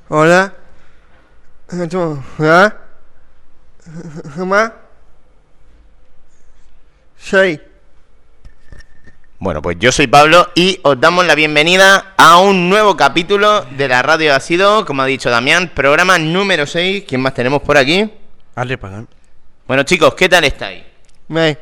Hola. ¿Hola? ¿Mamá? Soy. Bueno, pues yo soy Pablo y os damos la bienvenida a un nuevo capítulo de la Radio Ha Sido, como ha dicho Damián, programa número 6. ¿Quién más tenemos por aquí? Hazle pagar. Bueno, chicos, ¿qué tal estáis? Me.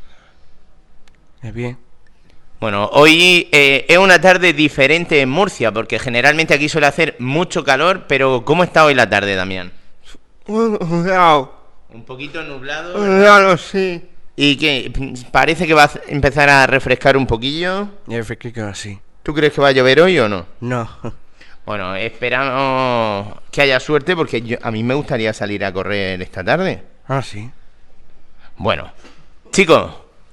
Es bien. Bueno, hoy es una tarde diferente en Murcia, porque generalmente aquí suele hacer mucho calor, pero ¿cómo está hoy la tarde, Damián? Nublado. Un poquito nublado. Nublado, sí. ¿Y qué? Parece que va a empezar a refrescar un poquillo. Ya que así. ¿Tú crees que va a llover hoy o no? No. Bueno, esperamos que haya suerte, porque a mí me gustaría salir a correr esta tarde. Ah, sí. Bueno, chicos,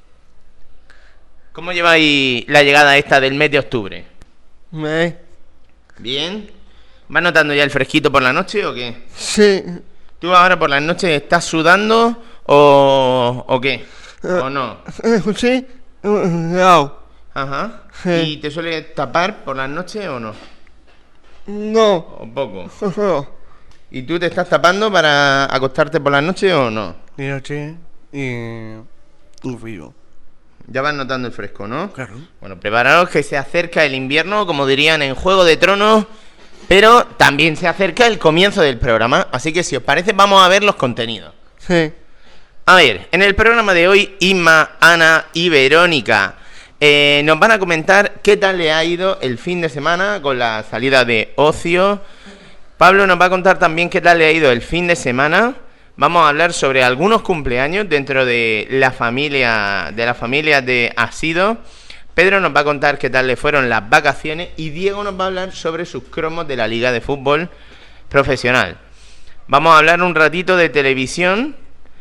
¿cómo lleváis la llegada esta del mes de octubre? Me. ¿Bien? ¿Vas notando ya el fresquito por la noche o qué? Sí. ¿Tú ahora por las noches estás sudando o qué? ¿O no? Sí. Nublado. Ajá. Sí. ¿Y te sueles tapar por las noches o no? No. ¿O poco? No. ¿Y tú te estás tapando para acostarte por las noches o no? De noche y un frío. Ya vas notando el fresco, ¿no? Claro. Bueno, preparaos que se acerca el invierno, como dirían en Juego de Tronos, pero también se acerca el comienzo del programa, así que si os parece vamos a ver los contenidos. Sí. A ver, en el programa de hoy, Inma, Ana y Verónica nos van a comentar qué tal le ha ido el fin de semana con la salida de ocio. Pablo nos va a contar también qué tal le ha ido el fin de semana. Vamos a hablar sobre algunos cumpleaños dentro de la familia de Ha Sido. Pedro nos va a contar qué tal le fueron las vacaciones y Diego nos va a hablar sobre sus cromos de la Liga de Fútbol Profesional. Vamos a hablar un ratito de televisión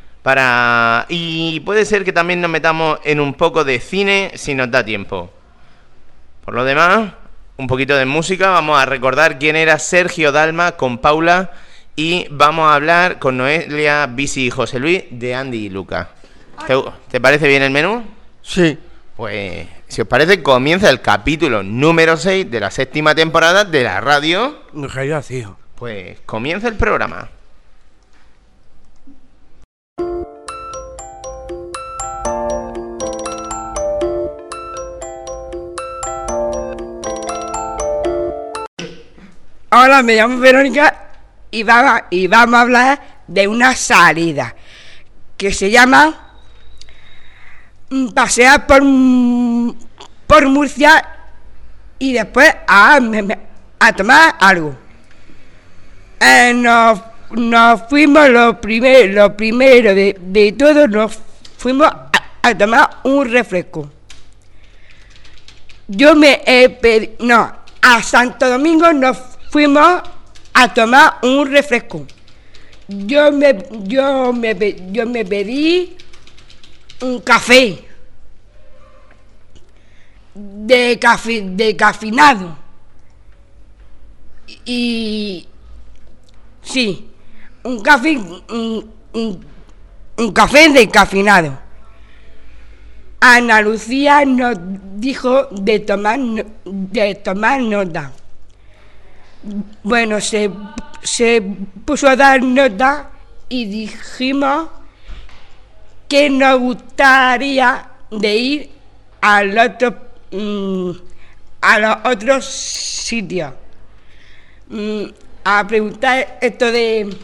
y puede ser que también nos metamos en un poco de cine si nos da tiempo. Por lo demás, un poquito de música. Vamos a recordar quién era Sergio Dalma con Paula. Y vamos a hablar con Noelia, Bisi y José Luis de Andy y Luca. ¿Te parece bien el menú? Sí. Pues, si os parece, comienza el capítulo número 6 de la 7ª temporada de la radio. No cayó así, hijo. Pues comienza el programa. Hola, me llamo Verónica y vamos a hablar de una salida que se llama pasear por Murcia y después a tomar algo. Nos fuimos lo primero de todo, nos fuimos a tomar un refresco. A Santo Domingo nos fuimos a tomar un refresco. Yo me pedí un café descafeinado. Y sí, un café descafeinado. Ana Lucía nos dijo de tomar nota. Bueno, se puso a dar nota y dijimos que nos gustaría de ir a los otros sitios. A preguntar esto de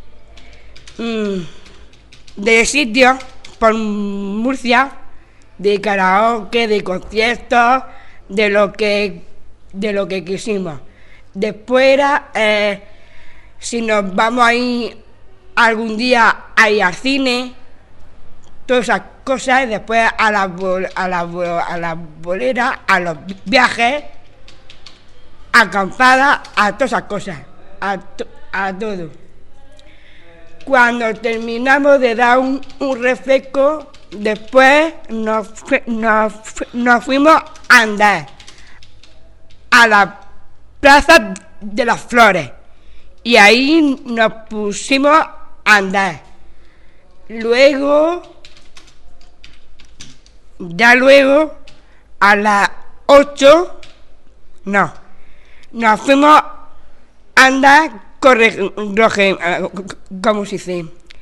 sitios por Murcia, de karaoke, de conciertos, de lo que quisimos. Después era si nos vamos a ir algún día a ir al cine, todas esas cosas, y después a la bolera, a los viajes, acampadas, a todas esas cosas, a todo. Cuando terminamos de dar un refresco, después nos fuimos a andar a la Plaza de las Flores y ahí nos pusimos a andar. Luego a las 8 nos fuimos anda, corre, ¿cómo se dice?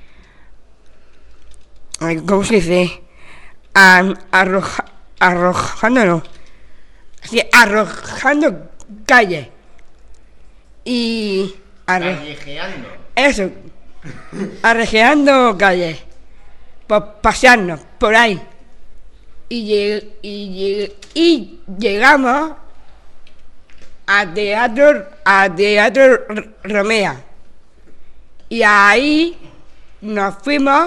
Ay, ¿cómo se dice? Arrojando, no. Sí, arrojando calle. Y... Callejeando. Eso. Arrejeando calles. Por pasearnos por ahí. Y llegamos a Teatro Romea. Y ahí nos fuimos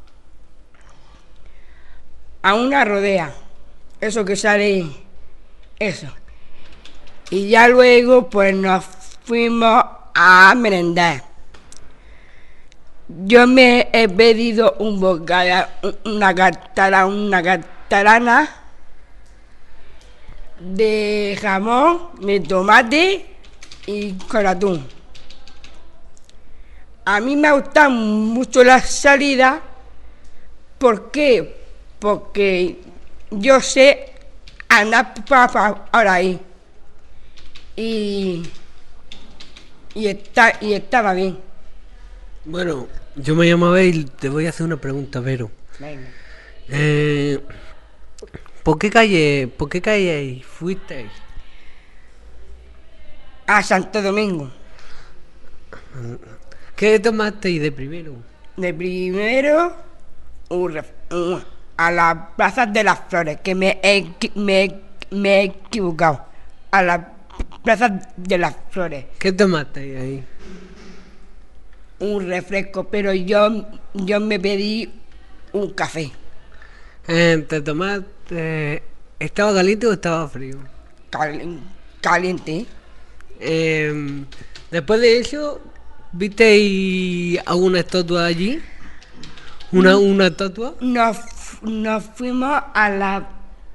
a una rodea. Eso que sale, eso. Y ya luego pues nos fuimos a merendar. Yo me he pedido un bocado, una catalana de jamón, de tomate y con atún. A mí me gusta mucho la salida. ¿Por qué? Porque yo sé andar por ahí. Y estaba bien. Bueno, yo me llamo Abel y te voy a hacer una pregunta, Vero. Venga. ¿Por qué calle fuisteis? A Santo Domingo. ¿Qué tomasteis de primero? De primero a la Plaza de las Flores, que me he equivocado. A la Plaza de las Flores. ¿Qué tomasteis ahí? Un refresco, pero yo me pedí un café. ¿Te tomaste... ¿Estaba caliente o estaba frío? Caliente. Después de eso, ¿visteis alguna estatua allí? ¿Una estatua? Nos fuimos a la...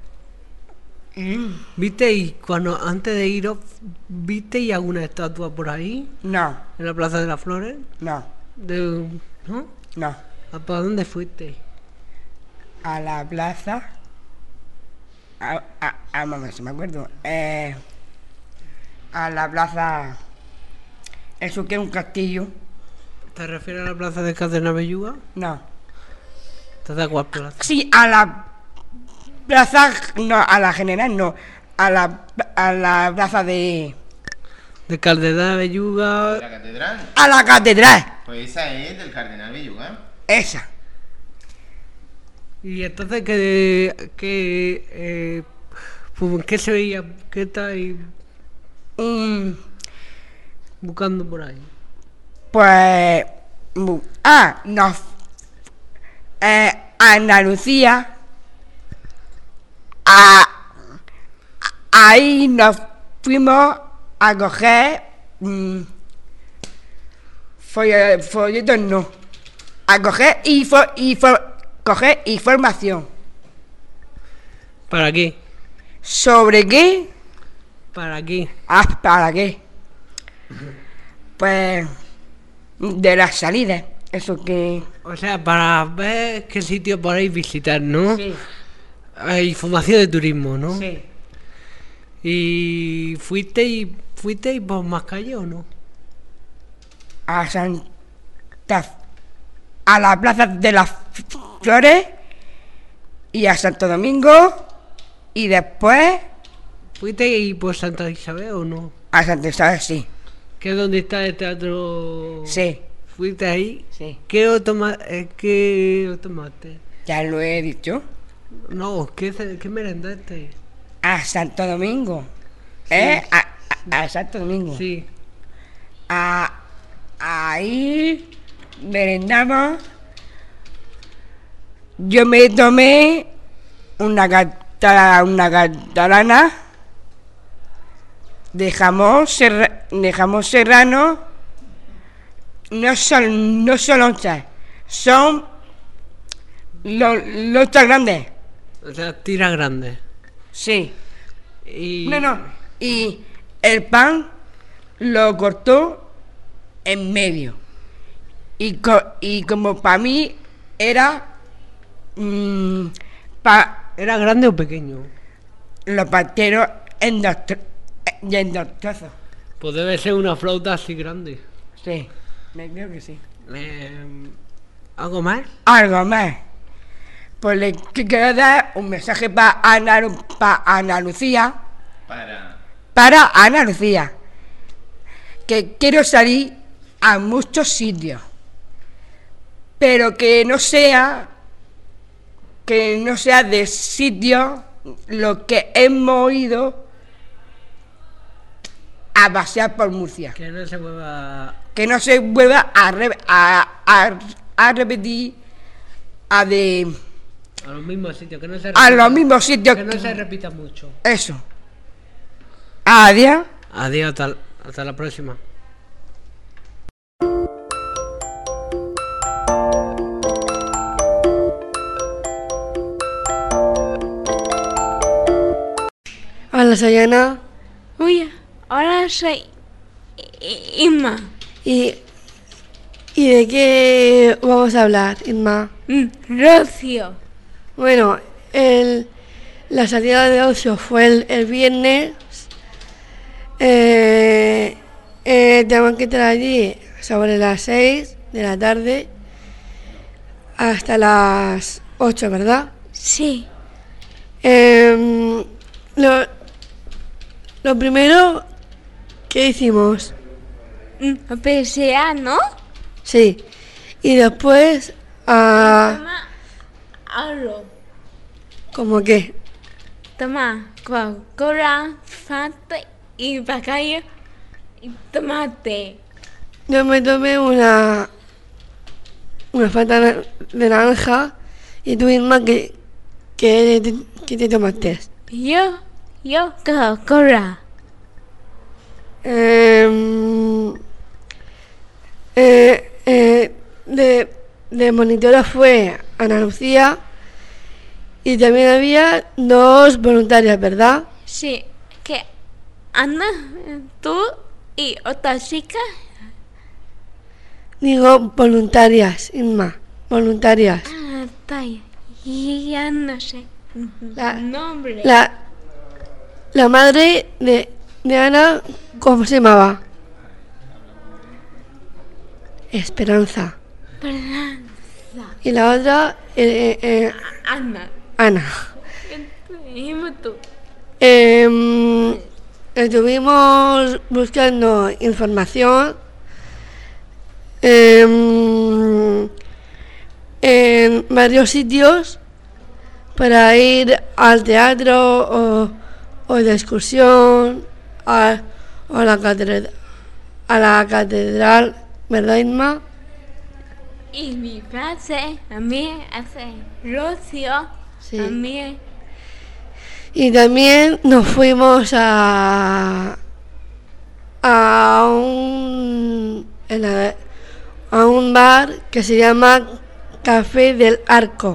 ¿Visteis antes de iros, visteis alguna estatua por ahí? No, ¿En la Plaza de las Flores? no, ¿No? no. ¿Para dónde fuisteis? A la plaza... mamá, si me acuerdo. A la plaza... Eso que es un castillo. ¿Te refieres a la Plaza de Cadena Belluga? No. ¿Entonces a cuál plaza? Sí, a la plaza... No, a la general no. A la plaza de... De Cadena Belluga... ¿La catedral? A la catedral. Pues esa es del Cardenal Belluga. Esa. Y entonces, ¿qué se veía? ¿Qué estáis buscando por ahí? Pues... nos... Andalucía... Ahí nos fuimos a coger... folletos no. A coger coger información. ¿Para qué? ¿Sobre qué? ¿Para qué? ¿Para qué? Pues... de las salidas. Eso que... O sea, para ver qué sitio podéis visitar, ¿no? Sí. Información de turismo, ¿no? Sí. ¿Y fuisteis por más calle o no? A la Plaza de las Flores y a Santo Domingo y después ¿Fuisteis por Santa Isabel o no? a Santa Isabel, sí. ¿Que es donde está el teatro? Sí, ¿Fuiste ahí? sí. ¿Qué os tomaste? Ya lo he dicho. No, ¿qué merendaste? A Santo Domingo. Sí. A Santo Domingo. Sí. Ahí merendamos. Yo me tomé una catalana de jamón serrano. No son lonchas, son lonchas grandes. O sea, tira grande. Sí. Y... No. Y el pan lo cortó en medio. Y como para mí era... ¿Era grande o pequeño? Los partieron en dos trozos. Pues debe ser una flauta así grande. Sí, me creo que sí. ¿Algo más? Algo más. Pues le quiero dar un mensaje para Ana Lucía. Para Ana Lucía. Que quiero salir a muchos sitios. Pero que no sea de sitios lo que hemos ido a pasear por Murcia. Que no se mueva. Que no se vuelva a repetir a los mismos sitios, que no se a los mismos sitios. Que no se repita mucho. Eso. Adiós. Adiós, hasta la próxima. Hola, soy Ana. Oye, ahora soy Inma. ¿Y de qué vamos a hablar, Inma? Rocio. Bueno, la salida de ocio fue el viernes. Tenemos que estar allí sobre las 6 de la tarde hasta las 8, ¿verdad? Sí. Lo primero que hicimos, PSA, ¿no? sí, y después, Toma algo. ¿cómo qué? Toma Coca-Cola, Fanta y bacallo y tomate. Yo me tomé una Fanta de naranja y tú misma que te tomaste. Yo Coca-Cola. De monitora fue Ana Lucía y también había 2 voluntarias, ¿verdad? Sí, que Ana, tú y otra chica. Digo voluntarias, Inma, voluntarias. Está y ya no sé. Nombre. La madre de Ana, ¿cómo se llamaba? Esperanza. Perdón. Y la otra, Ana. Ana. Dime tú. Estuvimos buscando información en varios sitios para ir al teatro o de excursión a la catedral, ¿verdad, Inma? Y mi frase a mí hace Rocio. Sí. A mí. Y también nos fuimos a un bar que se llama Café del Arco.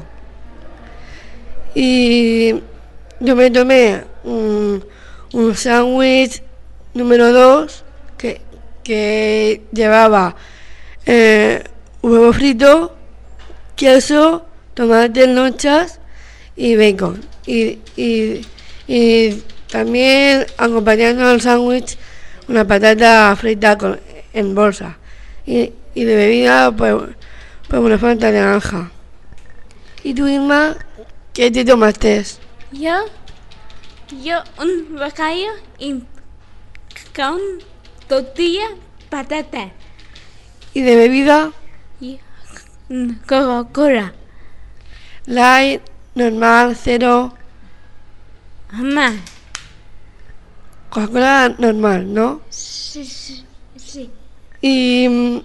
Y yo me tomé un sándwich número 2 que llevaba huevo frito, queso, tomate, lonchas y bacon. Y también acompañando al sándwich una patata frita en bolsa. Y de bebida pues una Fanta de naranja. ¿Y tú, Irma, qué te tomaste? Yo un bocadillo y con tortilla, patata ¿Y de bebida? y Coca-Cola. Light, normal, cero. Mamá. Coca-Cola normal, ¿no? Sí. Y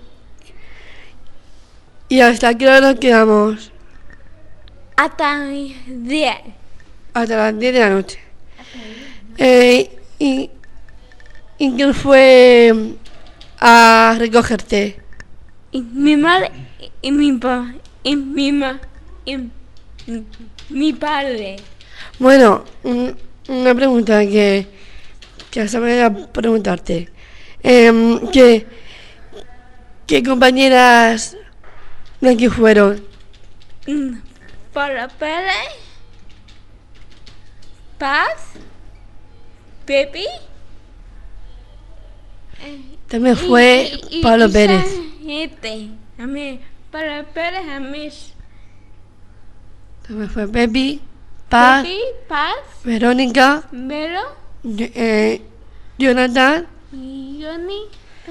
hasta qué hora nos quedamos? Hasta 10. Hasta las 10 de la noche. ¿Y quién fue a recogerte? Y mi madre y mi papá y mi padre. Bueno, una pregunta que hasta me voy a preguntarte. ¿Qué compañeras de aquí fueron? Para Pérez, Paz, Pepi También fue Pablo Pérez. A mí, Pablo Pérez, a mí. También fue Pepi, Paz, Paz, Verónica, Vero, Jonathan, Johnny,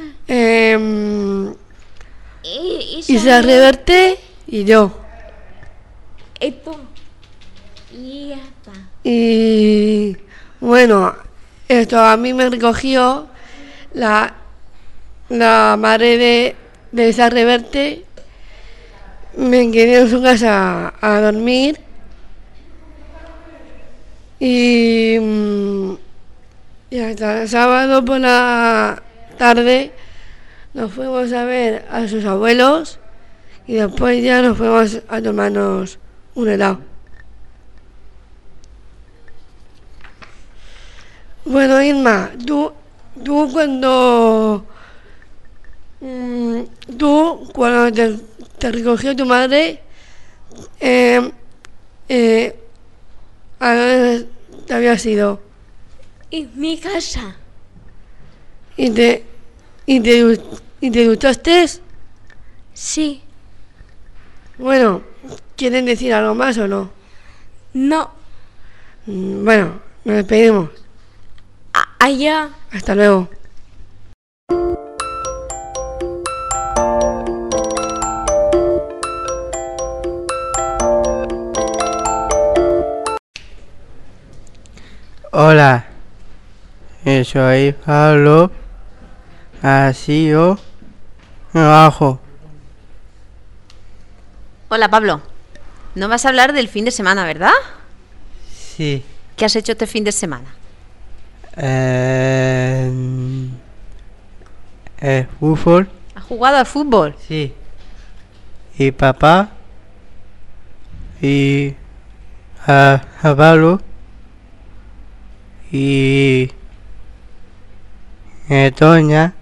Isa Reverte y yo. Esto. Y ya está. Y bueno, esto a mí me recogió la madre de Isa Reverte. Me quedé en su casa a dormir y hasta el sábado por la tarde nos fuimos a ver a sus abuelos y después ya nos fuimos a tomarnos un helado. Bueno, Irma, tú cuando te recogió tu madre, ¿a dónde te habías ido? En mi casa. ¿Y te duchaste? Sí. Bueno, ¿quieren decir algo más o no? No. Bueno, nos despedimos. Allá. Hasta luego. Hola, soy Pablo. Así yo abajo. Hola Pablo, no vas a hablar del fin de semana, ¿verdad? Sí. ¿Qué has hecho este fin de semana? Fútbol. ¿Has jugado al fútbol? Sí. Y papá. Y a Pablo. Y Toña.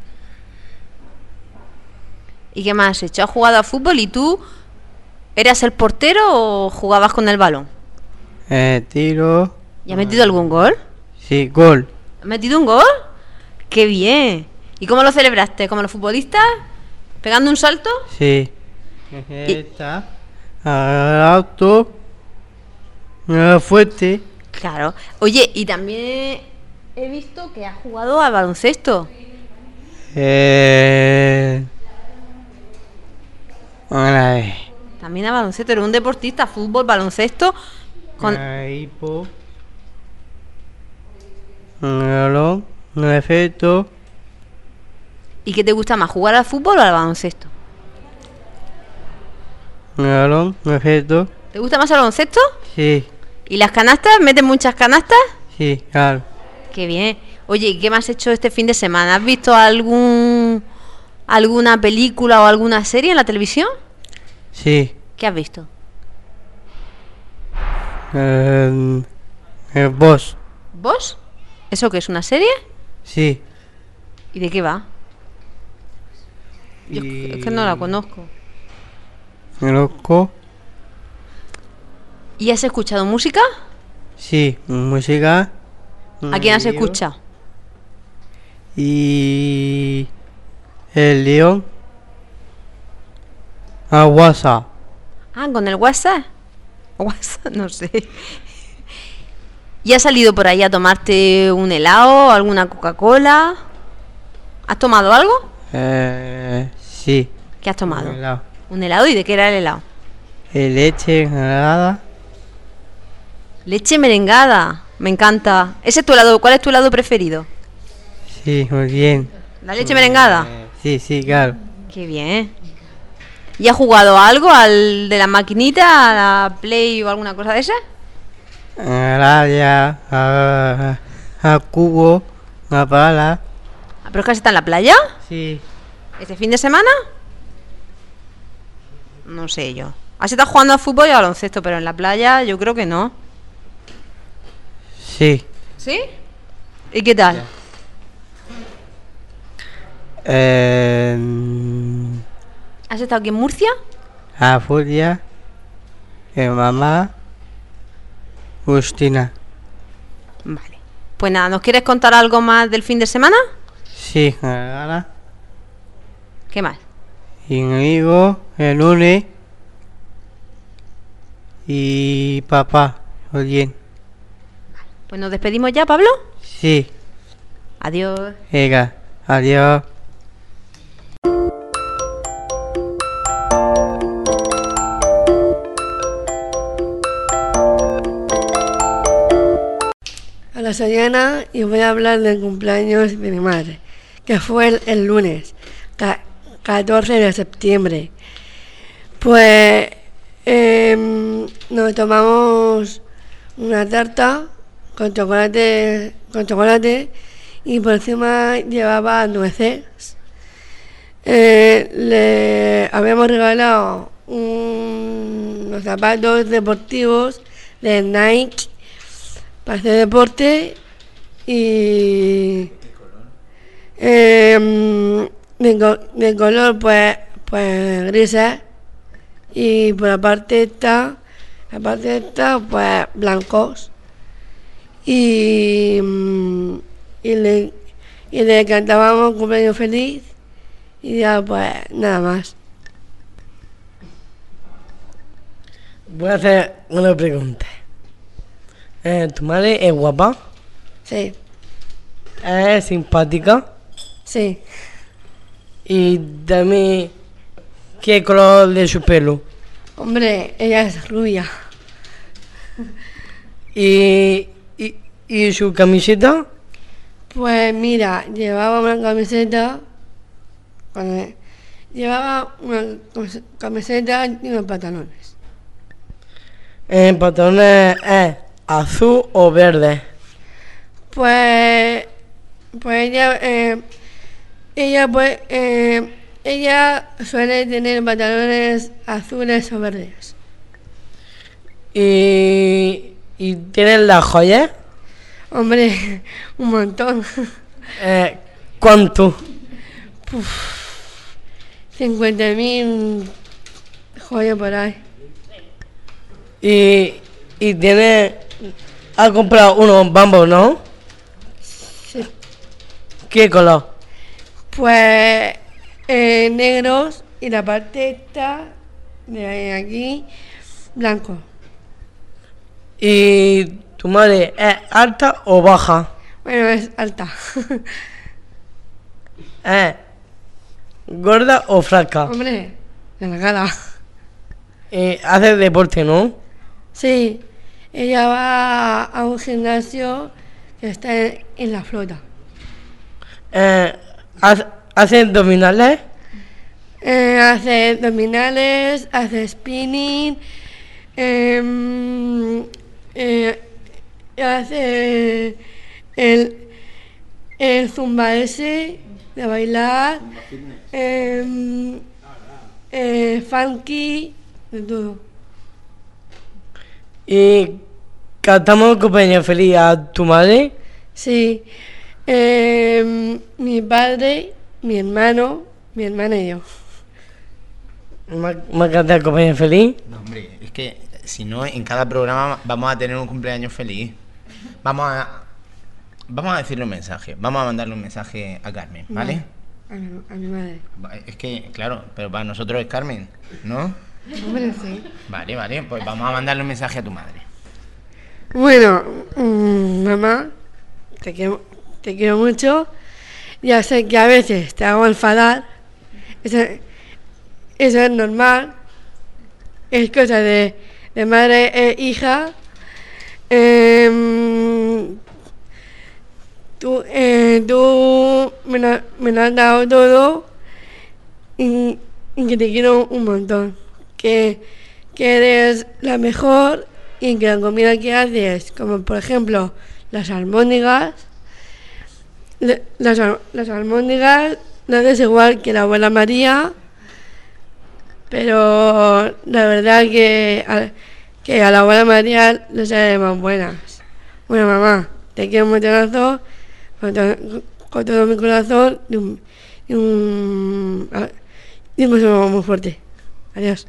¿Y qué más has hecho? ¿Has jugado al fútbol y tú eras el portero o jugabas con el balón? Tiro. ¿Y has metido algún gol? Sí, gol. ¿Has metido un gol? ¡Qué bien! ¿Y cómo lo celebraste? ¿Como los futbolistas? ¿Pegando un salto? Sí. Está al auto. Fuerte. Claro. Oye, y también he visto que has jugado al baloncesto. También al baloncesto. Eres un deportista, fútbol, baloncesto. Con... Hipo. Un balón. Un efecto. ¿Y qué te gusta más, jugar al fútbol o al baloncesto? Un balón. Un efecto. ¿Te gusta más el baloncesto? Sí. ¿Y las canastas? ¿Metes muchas canastas? Sí, claro. Qué bien. Oye, ¿y qué más has hecho este fin de semana? ¿Has visto alguna película o alguna serie en la televisión? Sí. ¿Qué has visto? Vos. ¿Vos? ¿Eso qué es, una serie? Sí. ¿Y de qué va? Yo es que no la conozco. Loco. ¿Y has escuchado música? Sí, música. ¿A quién has escuchado? Y el león. A WhatsApp. Ah, ¿con el WhatsApp? WhatsApp, no sé. ¿Y has salido por ahí a tomarte un helado, alguna Coca-Cola? ¿Has tomado algo? Sí. ¿Qué has tomado? Un helado. ¿Un helado? ¿Y de qué era el helado? Leche helada. Leche merengada. Me encanta. ¿Ese es tu helado? ¿Cuál es tu helado preferido? Sí, muy bien. ¿La leche merengada? Sí, sí, claro. Qué bien. ¿Y has jugado a algo? ¿Al de la maquinita? ¿A la Play o alguna cosa de esa? A raya, a cubo, a pala. ¿Pero es que has estado en la playa? Sí. ¿Este fin de semana? No sé yo. ¿Has estado jugando al fútbol y al baloncesto? Pero en la playa yo creo que no. Sí. ¿Sí? ¿Y qué tal? ¿Has estado aquí en Murcia? A Furia, mamá, Justina. Vale. Pues nada, ¿nos quieres contar algo más del fin de semana? Sí, Ana. ¿Qué más? Y mi amigo, el lunes. Y papá, bien. Pues nos despedimos ya, Pablo. Sí, Adiós. venga, adiós. Hola, soy Ana y voy a hablar del cumpleaños de mi madre, que fue el lunes, 14 de septiembre. Pues nos tomamos una tarta con chocolate y por encima llevaba nueces. Le habíamos regalado unos zapatos deportivos de Nike para hacer deporte y de color pues grises y por la parte esta pues blancos y le cantábamos cumpleaños feliz y ya pues nada más. Voy a hacer una pregunta. ¿Tu madre es guapa? Sí, ¿Es simpática? sí. Y dame qué color de su pelo. Hombre, ella es rubia. ¿Y su camiseta? Pues mira, llevaba una camiseta y unos pantalones. ¿El pantalón es azul o verde? Pues ella suele tener pantalones azules o verdes. ¿Y tienen las joyas? Hombre, un montón. ¿Cuánto? 50.000 joyas por ahí. Y ha comprado unos bambos, ¿no? Sí. ¿Qué color? Pues negros y la parte esta de aquí blanco. ¿Y tu madre es alta o baja? Bueno, es alta. ¿Es gorda o flaca? Hombre, delgada. Hace deporte, ¿no? Sí, ella va a un gimnasio que está en la flota. ¿Hace abdominales? Hace abdominales, hace spinning, hace el zumba ese de bailar, funky, de todo. ¿Y cantamos cumpleaños feliz a tu madre? Sí, mi padre, mi hermana y yo. ¿Me ha cantado cumpleaños feliz? No, hombre, es que si no, en cada programa vamos a tener un cumpleaños feliz. Vamos a decirle un mensaje. Vamos a mandarle un mensaje a Carmen, ¿vale? A mi madre. Es que, claro, pero para nosotros es Carmen, ¿no? Hombre, sí. Vale, pues vamos a mandarle un mensaje a tu madre. Bueno, mamá, te quiero mucho. Ya sé que a veces te hago enfadar. Eso es normal. Es cosa de madre e hija. Tú me lo has dado todo y que te quiero un montón. Que eres la mejor y que la comida que haces, como por ejemplo las albóndigas, las albóndigas lo haces igual que la abuela María, pero la verdad que a la abuela María le salen más buenas. Bueno, mamá, te quiero mucho con todo mi corazón y un beso muy fuerte. Adiós.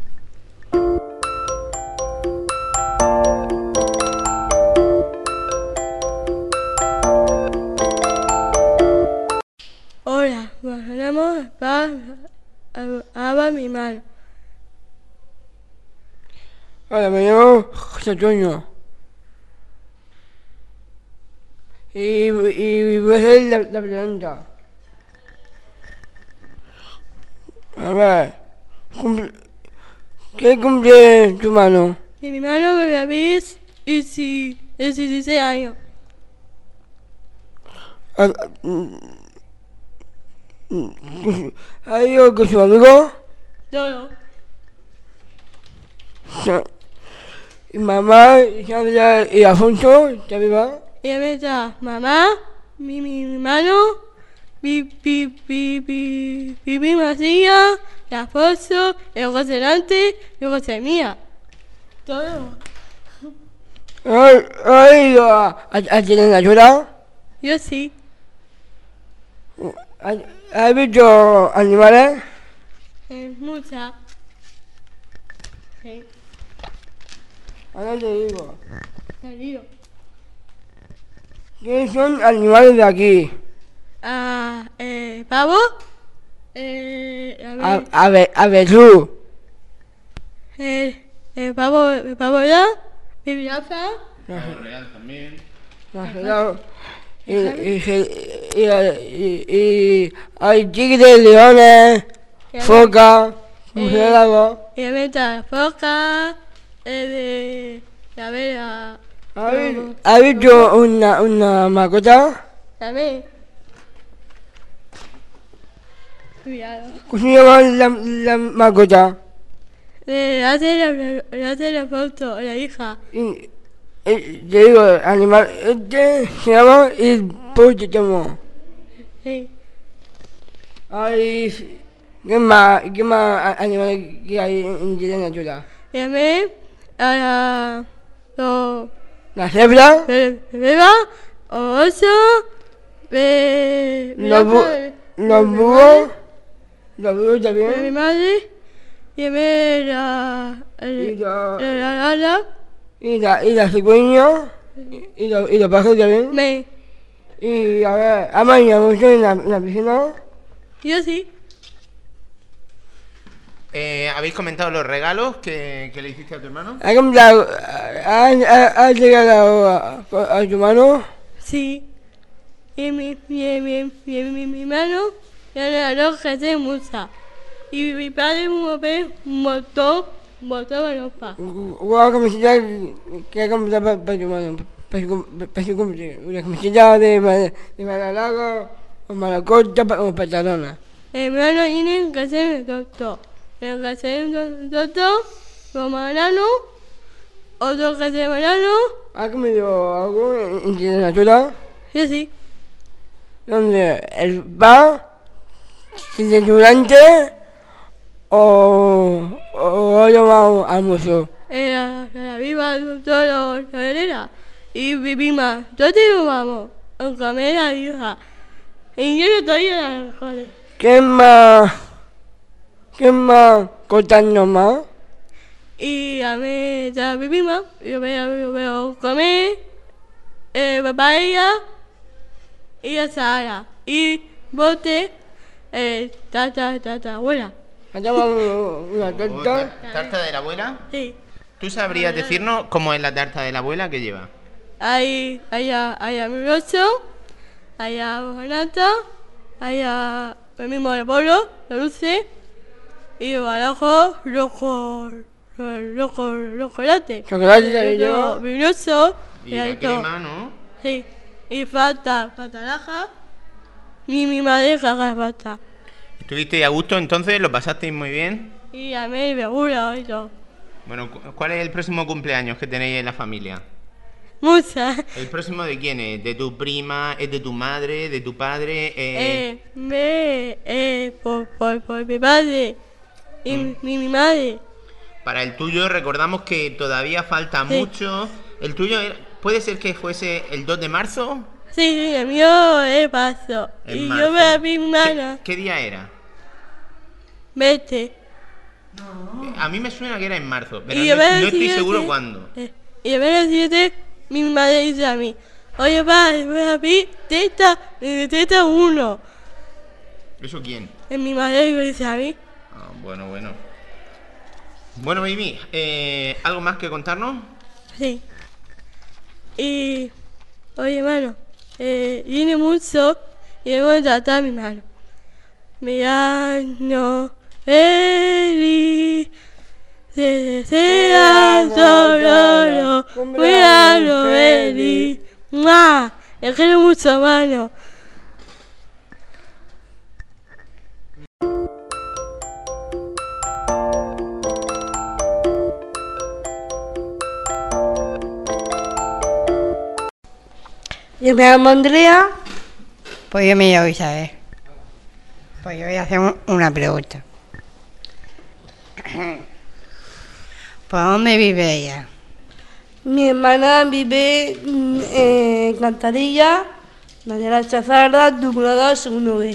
lava mi mano. Hola, me llamo José Antonio. Y voy a hacer la pregunta. A ver, ¿qué cumple tu mano? Y mi mano me la ves y si 16 años. ¿Ha ido con su amigo? No. ¿Y mamá, Isabela y Alfonso, está viva? Y a ver, está mamá, mi mano, mi masilla, la esposo, el restaurante, el José mía. Todo. ¿Ha ido a tener ayuda? Yo sí. ¿Has visto animales? Mucha. Sí. Ahora te digo. Salido. ¿Qué son animales de aquí? Pavo. Avestruz. Pavo ya. Viviaza. Y hay tigres, leones, focas, murciélagos. Y a ver, está foca. A ver, ¿Has visto una mascota? también. Cuidado. ¿Cómo se llama la mascota? Hace la foto, la hija. Te digo, animal, este se llama hipopótamo. Sí. ¿Qué más animales que hay en la natura? Y a ver, La cebra, beba, oso, los búhos mi también, madre, y a ver, y la cigüeña, y los pájaros también. Y a ver, ¿ha bañado mucho en la piscina? Yo sí. ¿Habéis comentado los regalos que le hiciste a tu hermano? ¿Ha llegado a tu mano? Sí. Y mi mano, ya la roja se mucha. Y mi padre me montó de ropa. Una camiseta que ha comprado para tu mano, para su cumpleaños. Una camiseta de mano larga, o mano corta, o pantalona. Mi hermano tiene que ser doctor. El que ser doctor, como banano, otro que ser banano. ¿Ha comido algo en la natura? Yo sí. Donde el pan, sin restaurante o algo más almuerzo. La viva todos los herederas. Y vivimos, todos vamos a comer a la hija. Y yo no estoy en las mejores. ¿Qué más contando más? Y a mí ya vivimos, yo veo comer, papaya y asada. Y bote, abuela. Hacemos una torta. ¿Tarta de la abuela? Sí. ¿Tú sabrías decirnos cómo es la tarta de la abuela que lleva? Hay amoroso, hay hojonata, hay el mismo de polo, de dulce, y barajo rojo chocolate. Chocolate también lleva. Vinoso, Y la crema, ¿no? sí. Y falta laja, y mi madre caga falta. ¿Estuvisteis a gusto entonces? ¿Lo pasasteis muy bien? Y a mí me gusta y todo. Bueno, ¿cuál es el próximo cumpleaños que tenéis en la familia? Muchas. ¿El próximo de quién es? ¿De tu prima? ¿Es de tu madre? ¿De tu padre? Por mi padre y mi madre. Para el tuyo recordamos que todavía falta mucho. ¿El tuyo puede ser que fuese el 2 de marzo? Sí, el mío es paso. En Y marzo. yo me a mi hermana. ¿Qué día era? Vete. A mí me suena que era en marzo, pero Y no yo me estoy decía seguro que- cuándo. Y a ver el 7, mi madre dice a mí, oye, padre, voy a mí, teta 1. ¿Eso quién? Y mi madre me dice a mí, Ah. Bueno, bueno. Bueno, Mimi, ¿algo más que contarnos? Sí. Y, oye, hermano, viene mucho y me voy a tratar a mi mano. Mirando, feliz, se desea solo, mirando, feliz. ¡Mua! Le quiero mucho, hermano. Yo me llamo Andrea. Pues yo me llamo Isabel. Pues yo voy a hacer una pregunta. ¿Por dónde vive ella? Mi hermana vive en Cantarilla, María Chazarda, número 2, 1B.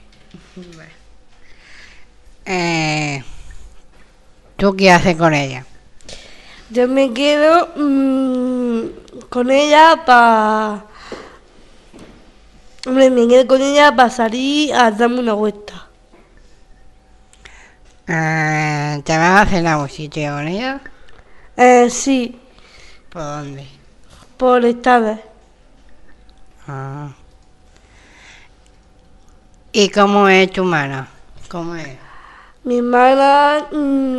¿Tú qué haces con ella? Yo me quedo con ella para... Hombre, me quedo con ella para salir a darme una vuelta. ¿Te vas a cenar a un sitio con ella? Sí, ¿Por dónde? por esta vez. Ah. ¿Y cómo es tu hermana? ¿Cómo es? Mi hermana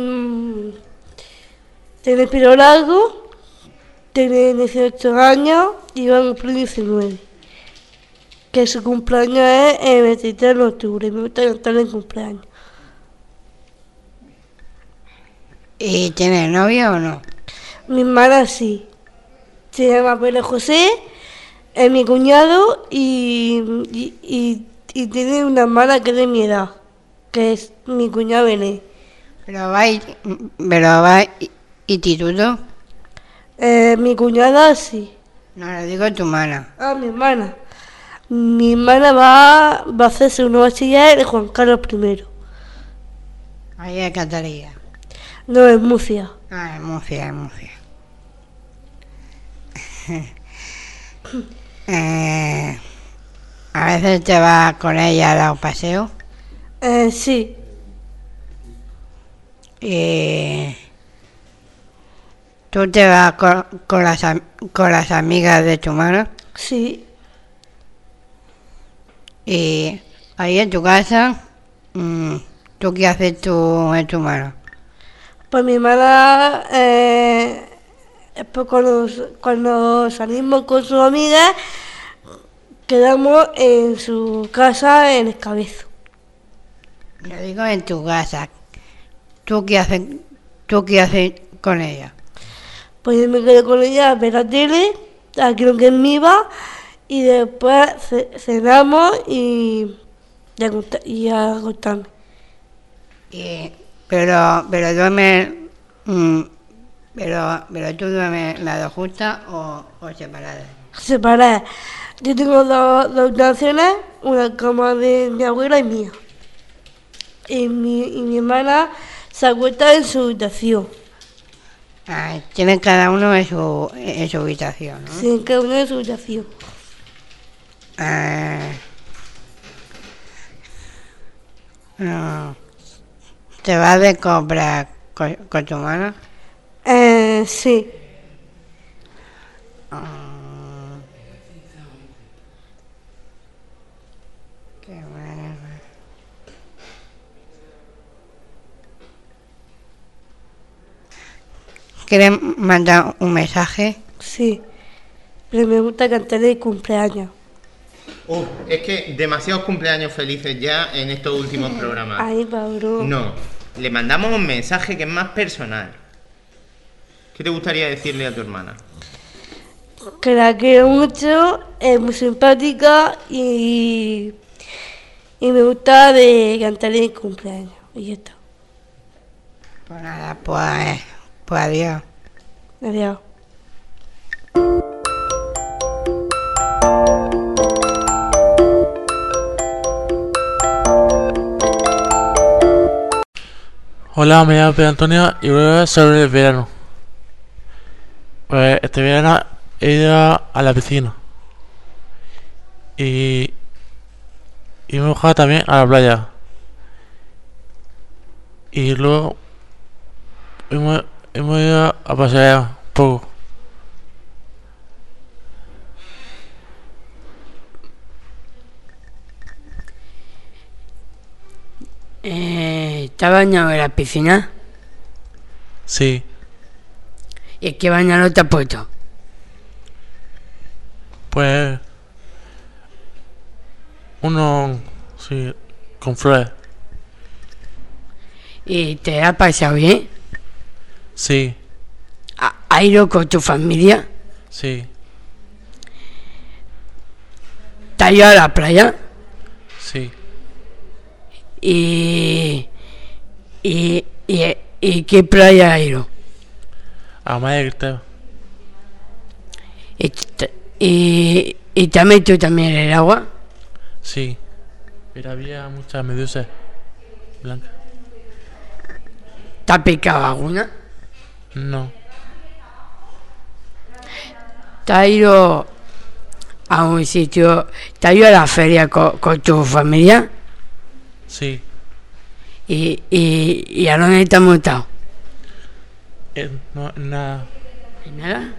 tiene el pelo largo, tiene 18 años y va a cumplir 19. Que su cumpleaños es el 23 de octubre. Me gusta cantarle el cumpleaños. ¿Y tiene novio o no? Mi hermana sí. Se llama Pedro José, es mi cuñado y tiene una hermana que es de mi edad, que es mi cuñado Bené. ¿Pero va instituto? Mi cuñada sí. No, lo digo tu hermana. Ah, mi hermana. Mi hermana va a hacerse un bachiller de Juan Carlos I. Ahí en Cantarilla. No, en Murcia. Ah, en Murcia, en Murcia. A veces te vas con ella a dar un paseo. Sí. Y tú te vas con las amigas de tu hermana. Sí. Y ahí en tu casa, ¿tú qué haces tú en tu hermana? Pues mi hermana, pues cuando salimos con sus amigas, quedamos en su casa en el Cabezo. Lo digo en tu casa. ¿Tú qué haces con ella? Pues yo me quedé con ella a ver la tele, aquí lo que es mi iba, y después cenamos y a acostarme. Pero duerme, pero tú duermes las dos juntas o separadas. Separadas. Yo tengo dos habitaciones, una cama de mi abuela y mía. Y mi hermana se acuesta en su habitación. Ah, tienen cada uno en su habitación, ¿no? Sí, cada uno en su habitación. No. ¿Te vas de compras con tu hermana? Sí. Qué bueno. ¿Quieres mandar un mensaje? Sí. Pero me gusta cantar el cumpleaños. Es que demasiados cumpleaños felices ya en estos últimos programas. Ay, Pablo. No, le mandamos un mensaje que es más personal. ¿Qué te gustaría decirle a tu hermana? Que la quiero mucho, es muy simpática y me gusta de cantarle el cumpleaños. Y ya está. Pues nada, pues adiós. Adiós. Hola, me llamo Pedro Antonio y voy a hablar sobre el verano. Pues este verano he ido a la piscina y me he mojado también a la playa Y luego hemos ido a pasear un poco. ¿Está bañado en la piscina? Sí, ¿Y qué bañador te has puesto? pues uno, sí, con flores. ¿Y te ha pasado bien? Sí, ¿Has ido con tu familia? sí, ¿Te has ido a la playa? sí. ¿Y qué playa has ido? A Maestro. ¿Y te has metido también en el agua? Sí. Pero había muchas medusas blancas. ¿Te ha picado alguna? No, ¿Te has ido a un sitio? ¿Te has ido a la feria con tu familia? sí. ¿Y a dónde te has montado? No, nada. ¿Nada?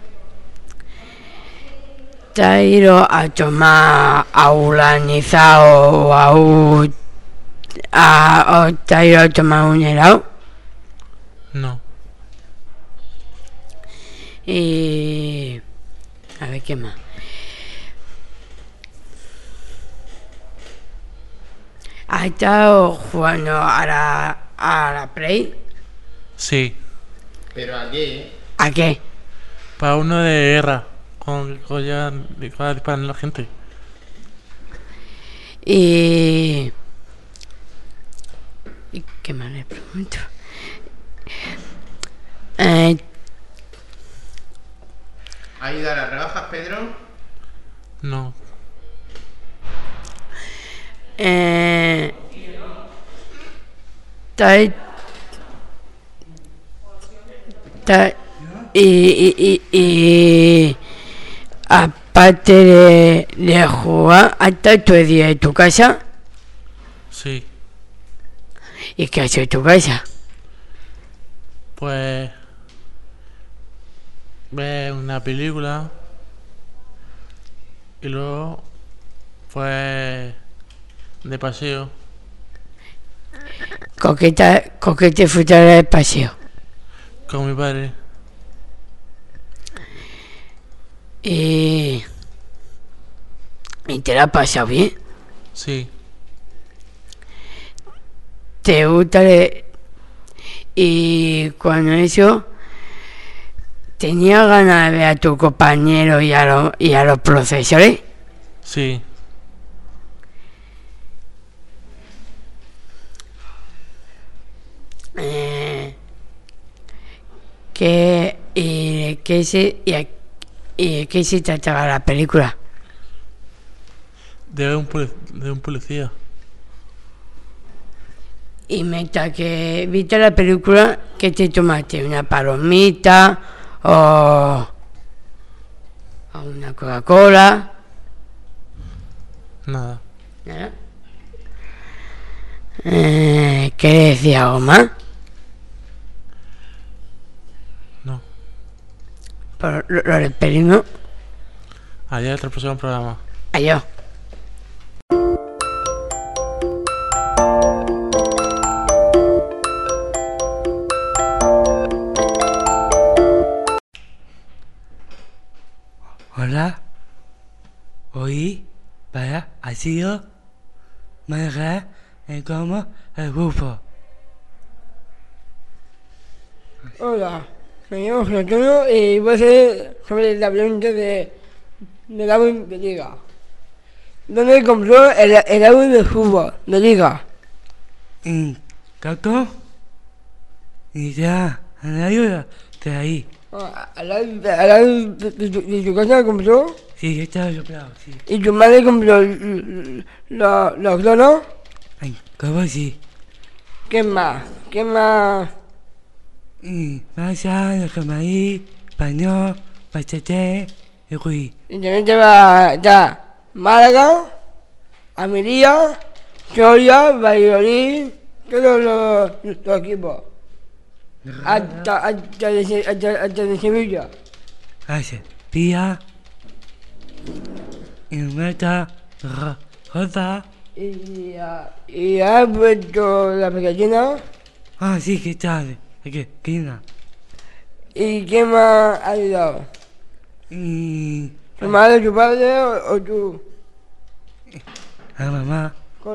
¿Te has ido a tomar aulanizado o te has ido a tomar un helado? No. Y a ver qué más. ¿Has estado jugando a la Play? Sí. Pero aquí, ¿A qué? Para uno de guerra. Con ya disparan a la gente. ¿Y qué más le pregunto? ¿has ido a las rebajas, Pedro? No. Y aparte de jugar, ¿has estado todo el día en tu casa? Sí. ¿Y qué has hecho en tu casa? Pues ver una película y luego pues de paseo ¿Con qué te disfrutar del paseo? con mi padre. ¿Y te la has pasado bien? Sí, ¿Te gusta y cuando eso tenía ganas de ver a tu compañero y a los profesores? sí. ¿De qué se trataba la película? De un policía. Y mientras que viste la película, ¿qué te tomaste? ¿Una palomita o una Coca-Cola? Nada. ¿Nada? ¿Qué decía algo más? No. Pero lo despedimos. Adiós, hasta el próximo programa. Adiós. Hola. Hoy ha sido manejar como el grupo. Hola, me llamo José Antonio y voy a hacer sobre la pregunta de la Liga. ¿Dónde compró el álbum de fútbol de Liga? En Caco. Y ya, a la ayuda de ahí. ¿Al lado de tu casa compró? Sí, está soplado, sí. ¿Y tu madre compró los donos? Ay, ¿cómo sí? ¿Qué más? ¿Qué más? Y masa, la camarí, paño, pachete, y ruí. Y también te va Málaga, Almería, Soria, Valladolid, todos los equipos. Hasta de Sevilla. Hace día. Y meta. Rosa. Y ha puesto la pegatina. Ah, sí, ¿qué tal? ¿Qué? ¿Y quién más ha ayudado? Y. ¿Tu madre, tu padre o tú? La mamá.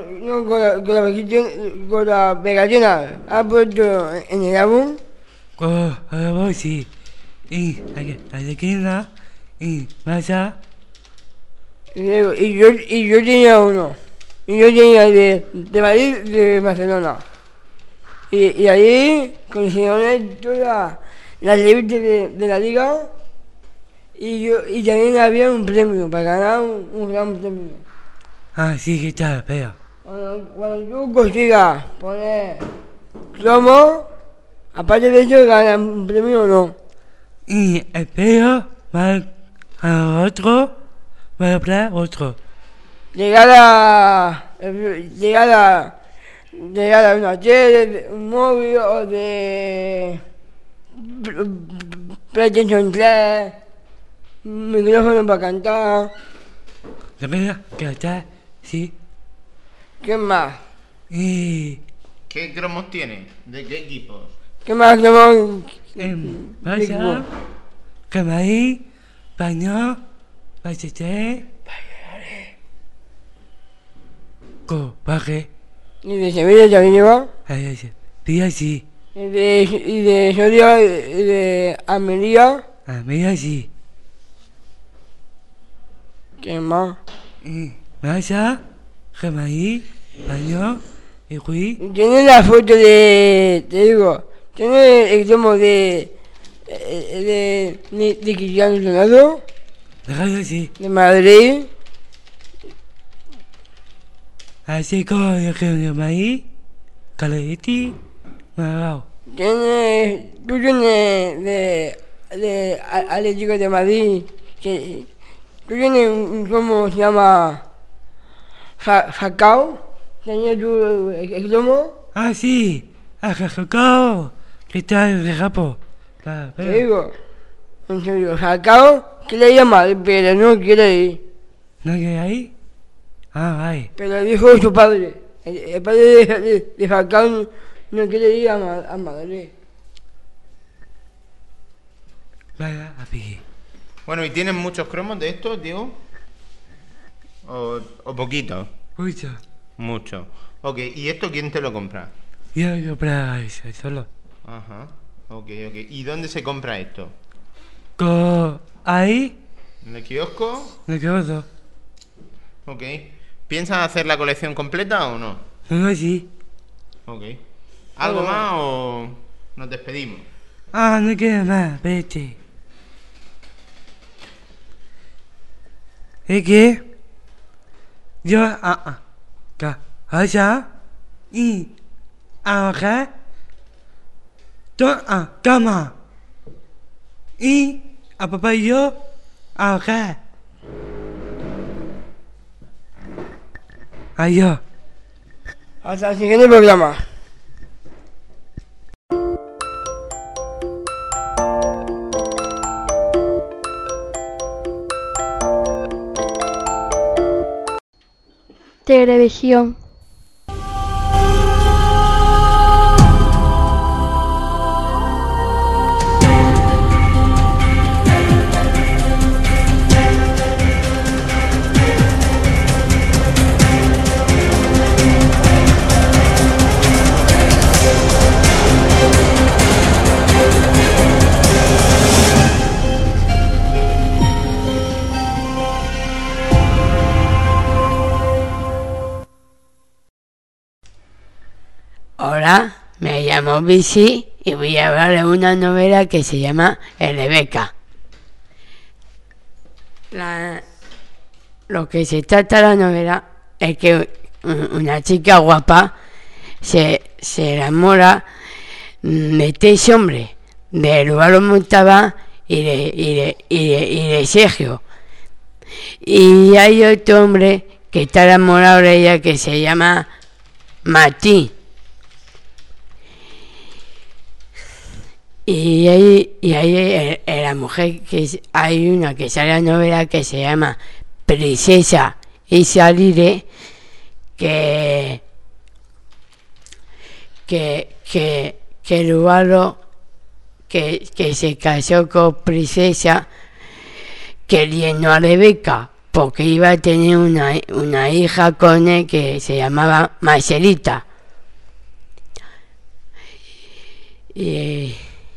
Con la pegatina. ¿Ha puesto en el álbum? Ahora voy, sí. Y. Alegría. Y. Masa. Y yo tenía uno. Y yo tenía de Madrid, de Barcelona. Y ahí consiguieron todas las revistas de la liga. Y también había un premio, para ganar un gran premio. Ah, sí, ¿qué tal? Espera. Cuando tú consigas poner plomo, aparte de eso, ganas un premio o no. Y espero, a otro, para hablar otro. Llegar a una tele, un móvil o de PlayStation 3, micrófono para cantar. ¿De verdad? ¿Cantar? Sí. ¿Qué más? Y. ¿Qué cromos tiene? ¿De qué equipos? ¿Qué más cromos? Pasa. Camarí. Baño. Pachete. Copaje. ¿Y de Sevilla también lleva? Día sí. ¿Y de Soria y de Almería? Mira sí. ¿Qué más? Masa. Camarí. Baño. Y fui. ¿Tiene la foto de... te digo, tiene el tomo de Cristiano Ronaldo? Déjalo sí. De Madrid. Así como yo creo que Maí. Caloriti. Marao. Tú tienes de Atlético de Madrid, que tú tienes ¿cómo se llama? Facao. ¿Tenías tú el lomo? Ah, sí. Ajajacao. ¿Qué tal de Japón? Te digo, en serio, Facao quiere llamar, pero no quiere ir. ¿No quiere ahí? Ah, ahí. Pero dijo su padre. El padre de Facao no quiere ir a Madrid. Vaya, a pie. Bueno, ¿y tienen muchos cromos de estos, Diego? ¿O poquito? Mucho. Mucho. Ok, ¿y esto quién te lo compra? Yo compraba eso, solo. Ajá, ok. ¿Y dónde se compra esto? Ahí. ¿En el kiosco? Me quedo. Ok. ¿Piensas hacer la colección completa o no? No, sí. Ok. ¿Algo más o nos despedimos? Ah, no queda más, vete. ¿Es que? Yo, allá, y, acá, cama, y, a papá y yo, acá. Adiós. Hasta el siguiente programa. Televisión. Hola, me llamo Bici y voy a hablar de una novela que se llama Rebeca. Lo que se trata de la novela es que una chica guapa se enamora de este hombre, de Eduardo Montaba y de Sergio. Y hay otro hombre que está enamorado de ella que se llama Martín. y ahí la mujer, hay una que sale en la novela que se llama Princesa Isalire, que Lugaro, que se casó con Princesa queriendo a Rebeca, porque iba a tener una hija con él que se llamaba Marcelita. Y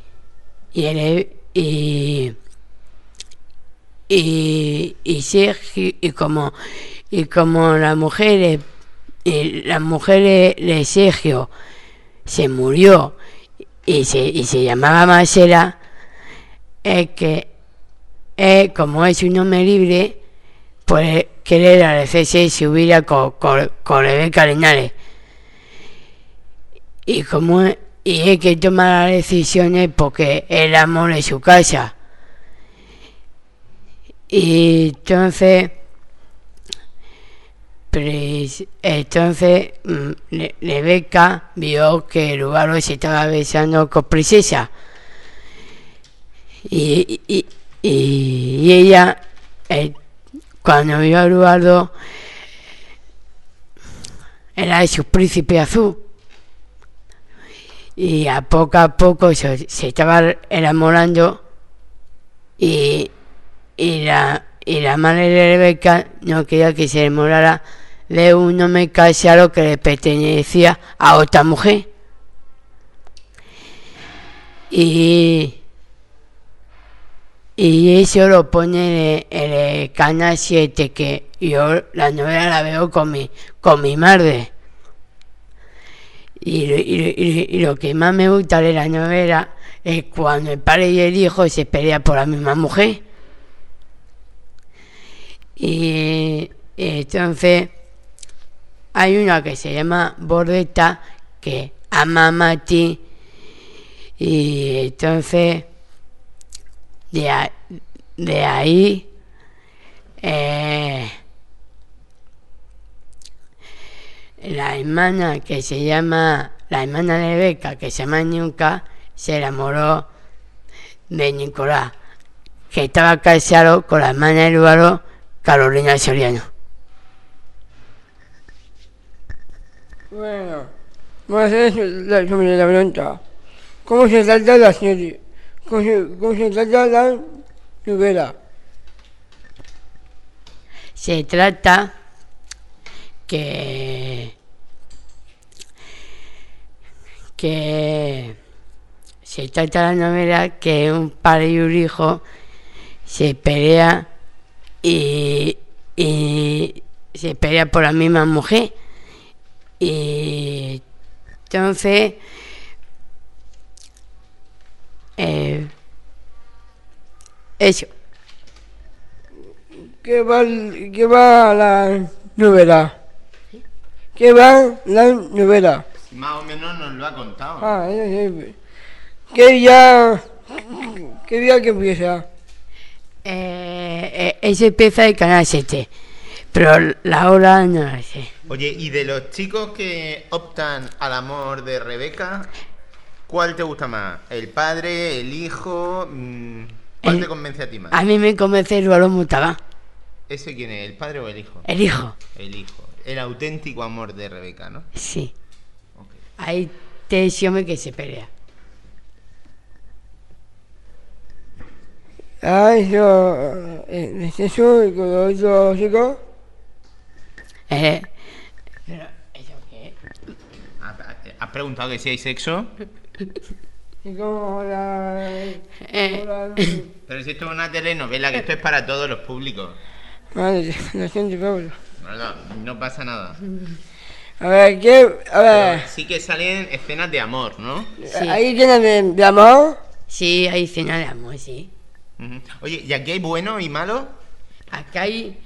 como la mujer de Sergio se murió y se llamaba Marcela, es que como es un hombre libre, pues quiere agradecerse su vida con Rebeca Linares. Y es que toma las decisiones porque es el amor de su casa. Y entonces Rebeca vio que Lugaro se estaba besando con Princesa. Y ella, cuando vio a Lugaro, era su príncipe azul. Y a poco se estaba enamorando y la madre de Rebeca no quería que se enamorara de un hombre casado que le pertenecía a otra mujer. Y eso lo pone en el Canal 7, que yo la novela la veo con mi madre. Y lo que más me gusta de la novela es cuando el padre y el hijo se pelean por la misma mujer. Y entonces hay una que se llama Bordeta, que ama a Mati, y entonces de ahí la hermana de Rebeca, que se llama Ñuca, se enamoró de Nicolás, que estaba casado con la hermana de Lugaro, Carolina Soriano. Bueno, vamos a hacer sobre la pregunta. ¿Cómo se trata la serie? ¿Cómo se trata la novela? Se trata que se trata la novela que un padre y un hijo se pelean y se pelea por la misma mujer, y entonces eso. ¿Qué va la novela? ¿Qué va la novela? Más o menos nos lo ha contado. ¿Qué día que empieza? Eso empieza el Canal 7, pero la hora no la sé. Oye, y de los chicos que optan al amor de Rebeca, ¿cuál te gusta más? ¿El padre, el hijo? ¿Cuál te convence a ti más? A mí me convence el Lugaro Mutabá. ¿Ese quién es? ¿El padre o el hijo? El hijo. El hijo. El auténtico amor de Rebeca, ¿no? Sí. Okay. Hay tres hombres que se pelean. ¿Es eso con los otros chicos? Pero, ¿eso qué? ¿Has preguntado que si hay sexo? ¿Y cómo Pero si esto es una telenovela, que esto es para todos los públicos. Vale, lo siento, Pablo. No pasa nada. A ver, Pero sí que salen escenas de amor, ¿no? Sí. ¿Hay escenas de amor? Sí, hay escenas de amor, sí. Uh-huh. Oye, ¿y aquí hay bueno y malo? Acá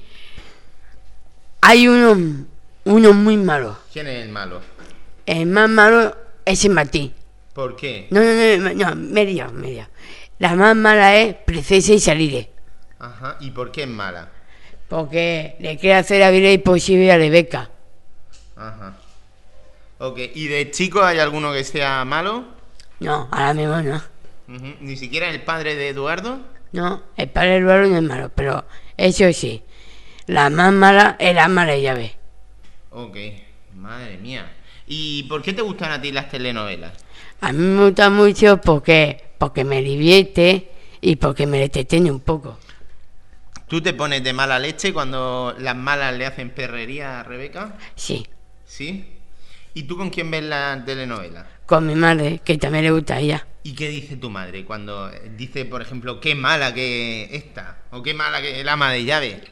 hay uno muy malo. ¿Quién es el malo? El más malo es el Martín. ¿Por qué? No, media. La más mala es Princesa Isalire. Ajá, ¿y por qué es mala? Porque le quiere hacer la vida imposible a Rebeca. Ajá. Ok, ¿y de chicos hay alguno que sea malo? No, ahora mismo no. Ujú. ¿Ni siquiera el padre de Eduardo? No, el padre de Eduardo no es malo, pero eso sí, la más mala es la ama de llave. Ok, madre mía. ¿Y por qué te gustan a ti las telenovelas? A mí me gusta mucho porque me divierte y porque me entretiene un poco. ¿Tú te pones de mala leche cuando las malas le hacen perrería a Rebeca? Sí, ¿Sí? ¿Y tú con quién ves la telenovela? con mi madre, que también le gusta a ella. ¿Y qué dice tu madre cuando dice, por ejemplo, qué mala que esta? ¿O qué mala que el ama de llave?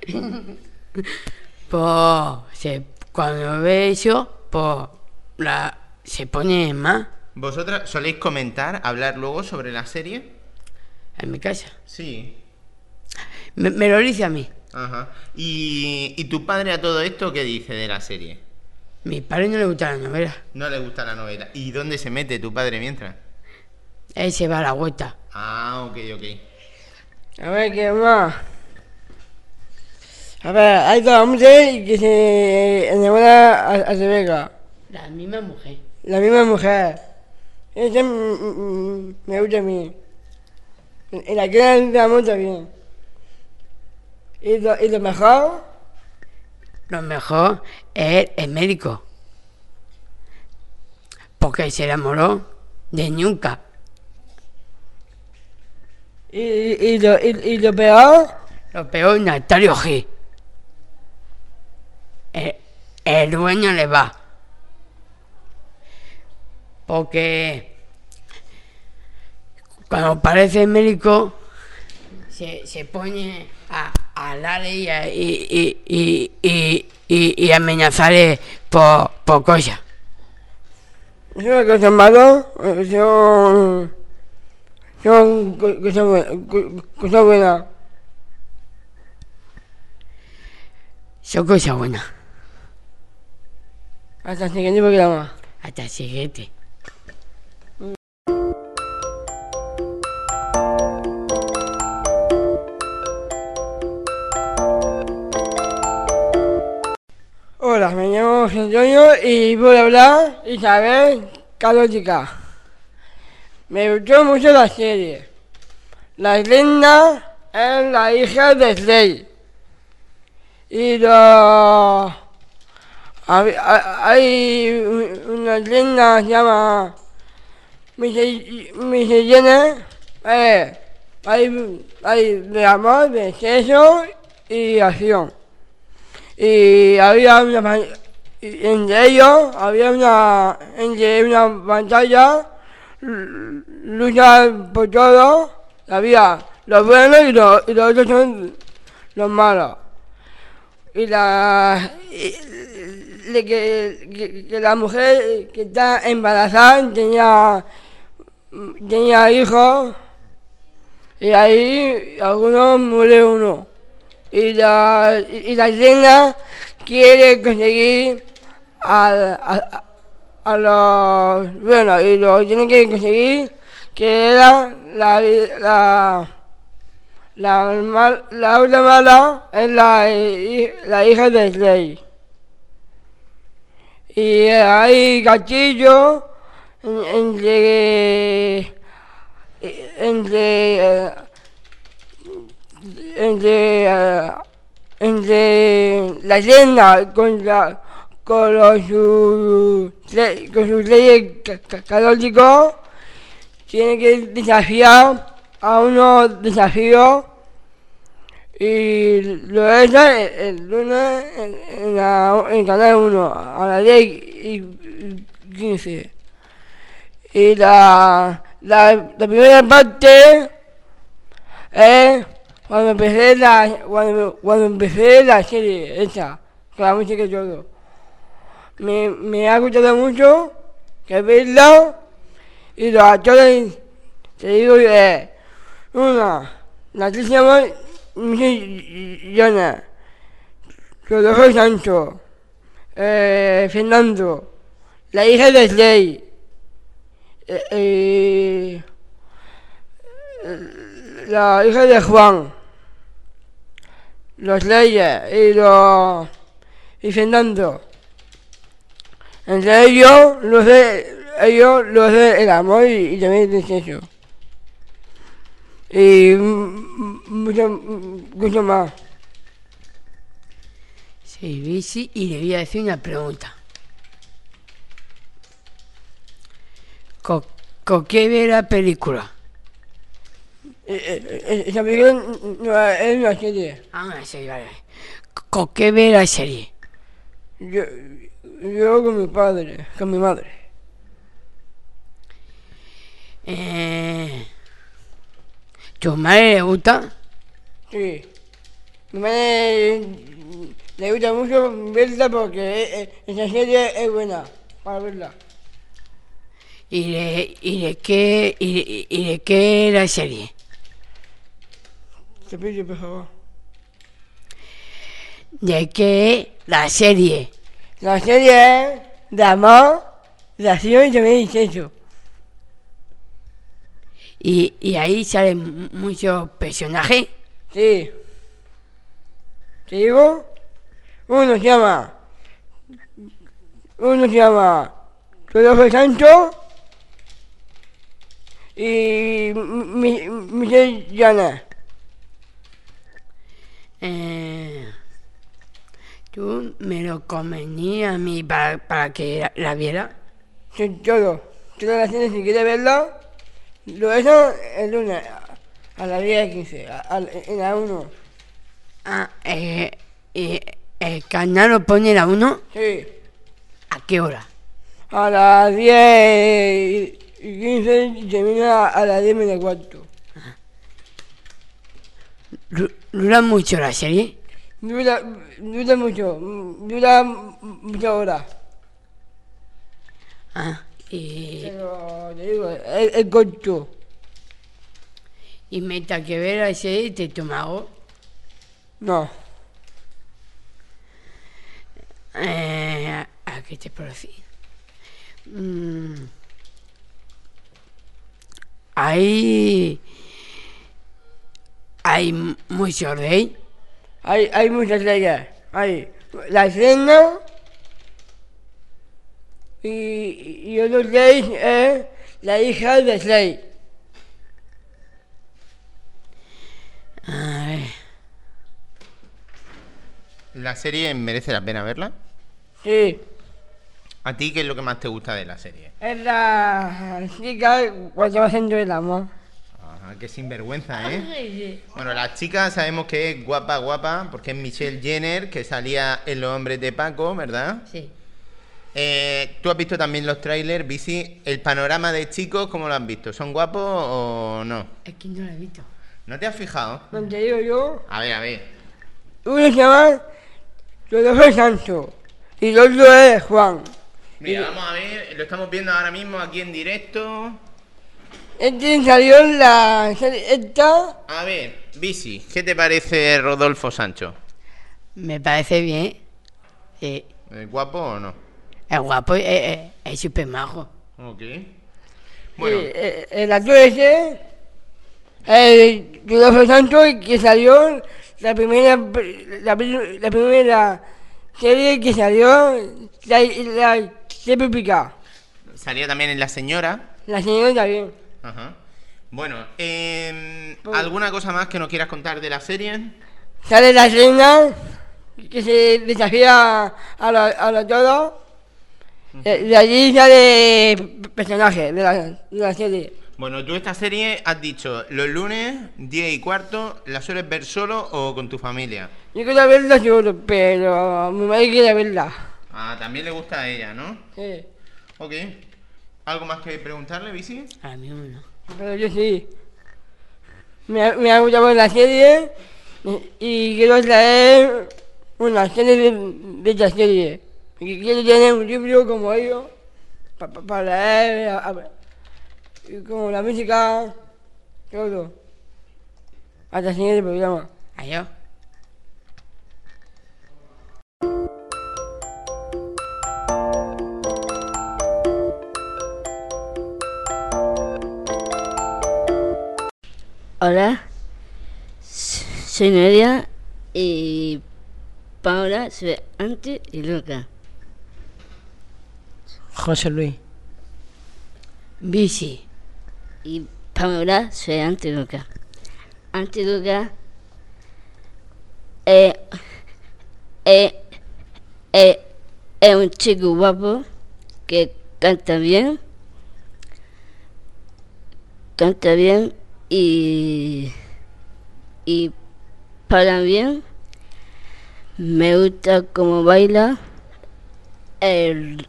Pues cuando ve eso, pues se pone más ¿Vosotras soléis comentar, hablar luego sobre la serie? en mi casa. Sí. Me lo dice a mí. Ajá. ¿Y tu padre a todo esto qué dice de la serie? Mi padre no le gusta la novela. No le gusta la novela. ¿Y dónde se mete tu padre mientras? Él se va a la vuelta. Ah, ok. A ver, ¿qué más? A ver, hay dos hombres que se enamoran a Rebeca. La misma mujer. La misma mujer. Esa me gusta a mí. Y la que la amo también. Y lo mejor, Lo mejor es el médico. Porque se enamoró de nunca. y lo peor, Lo peor, Natalio G. El dueño le va. Porque cuando aparece el médico se pone a hablarle y amenazarle por cosas. es una cosa mala, son cosas buenas. Son cosas buenas. Hasta el siguiente programa. Hasta el siguiente. Hola, me llamo Antonio y voy a hablar Isabel Católica. Me gustó mucho la serie. La reina es la hija del rey. Y hay una reina que se llama Misellene. Hay de amor, de sexo y acción. Y había entre una pantalla, lucha por todo, había los buenos y los otros son los malos. Y que la mujer que está embarazada tenía hijos, y ahí algunos muere uno. Y la reina quiere conseguir a los buenos, y lo tiene que conseguir, que era la otra mala es la hija del rey. Y hay castillo entre la reina con sus reyes católicos. Tiene que desafiar a unos desafíos, y lo hace el lunes en Canal 1 a las 10:15. Y la primera parte es cuando empecé la serie esa, con la música y todo. Me ha gustado mucho que verla, y los actores, te digo, la actriz se llama Joana, Rodolfo Sancho, Fernando, la hija del rey, la hija de Juan, los Reyes y Fernando. Entre ellos los de el amor y también el sexo. y mucho más. Sí, bici, y le voy a decir una pregunta. ¿Con qué ve la película? Esa película no, es una serie. Ah, una serie, vale. ¿Con qué ve la serie? Yo con mi padre, con mi madre. ¿Tu madre le gusta? Sí. Mi madre le gusta mucho verla porque esa serie es buena para verla. ¿Y de qué la serie? Te pido, por favor. ¿De qué la serie? La serie es de amor, de acción y también de sexo. ¿Y ahí salen muchos personajes? Sí. ¿Te digo? Uno se llama Rodolfo Sancho y Michelle Llana. ¿Tú me lo convenías a mí para que la viera? Sí, todo. Todas las series, si quieres verla, lo eso el lunes a las 10:15, en la 1. Ah, ¿y el canal lo pone la 1? Sí. ¿A qué hora? A las 10:15 y termina a las 10:15. ¿Dura mucho la serie? Dura mucho, dura muchas horas. Ah, y Pero te digo, es corto. mientras que ve la serie te toma algo. No. ¿A qué te puedo decir? Hay muchos reyes. Hay muchas leyes. Hay la reina y otro rey es la hija del rey. A ver, ¿La serie merece la pena verla? Sí. ¿A ti qué es lo que más te gusta de la serie? Es la chica cuando va haciendo el amor. Ajá, qué sinvergüenza, ¿eh? Bueno, la chica sabemos que es guapa, porque es Michelle Jenner, que salía en Los Hombres de Paco, ¿verdad? sí. ¿Tú has visto también los trailers, Bici? ¿El panorama de chicos cómo lo has visto? ¿Son guapos o no? Es que no lo he visto. ¿No te has fijado? No te digo yo. A ver. Uno se llama Rodolfo Sancho y el otro es Juan. Mira, vamos a ver, lo estamos viendo ahora mismo aquí en directo. Este salió en la serie esta. A ver, Bici, ¿qué te parece Rodolfo Sancho? Me parece bien. Sí. ¿Es guapo o no? Es guapo, es súper majo. Ok. Bueno, El actor ese, Rodolfo Sancho, que salió la primera serie que salió, la típica. salía también en La Señora. La señora también. Ajá. Bueno, ¿alguna cosa más que nos quieras contar de la serie? Sale la reina, que se desafía a la todo. De allí sale personaje de la serie. Bueno, tú esta serie has dicho los lunes 10:15, ¿la sueles ver solo o con tu familia? Yo quiero verla seguro, pero mi madre quiere verla. Ah, también le gusta a ella, ¿no? Sí. Ok. ¿Algo más que preguntarle, Bici? A mí no. Pero yo sí. Me ha gustado ver la serie y quiero traer una serie de esta serie. Y quiero tener un libro como ellos para leer, y como la música, todo. Hasta el siguiente programa. Adiós. Hola, soy Noelia y Paola soy Ante y Luca. José Luis. Bici. Y Paola soy Ante y Luca. Anti Lucas es un chico guapo que canta bien y para bien. Me gusta cómo baila, el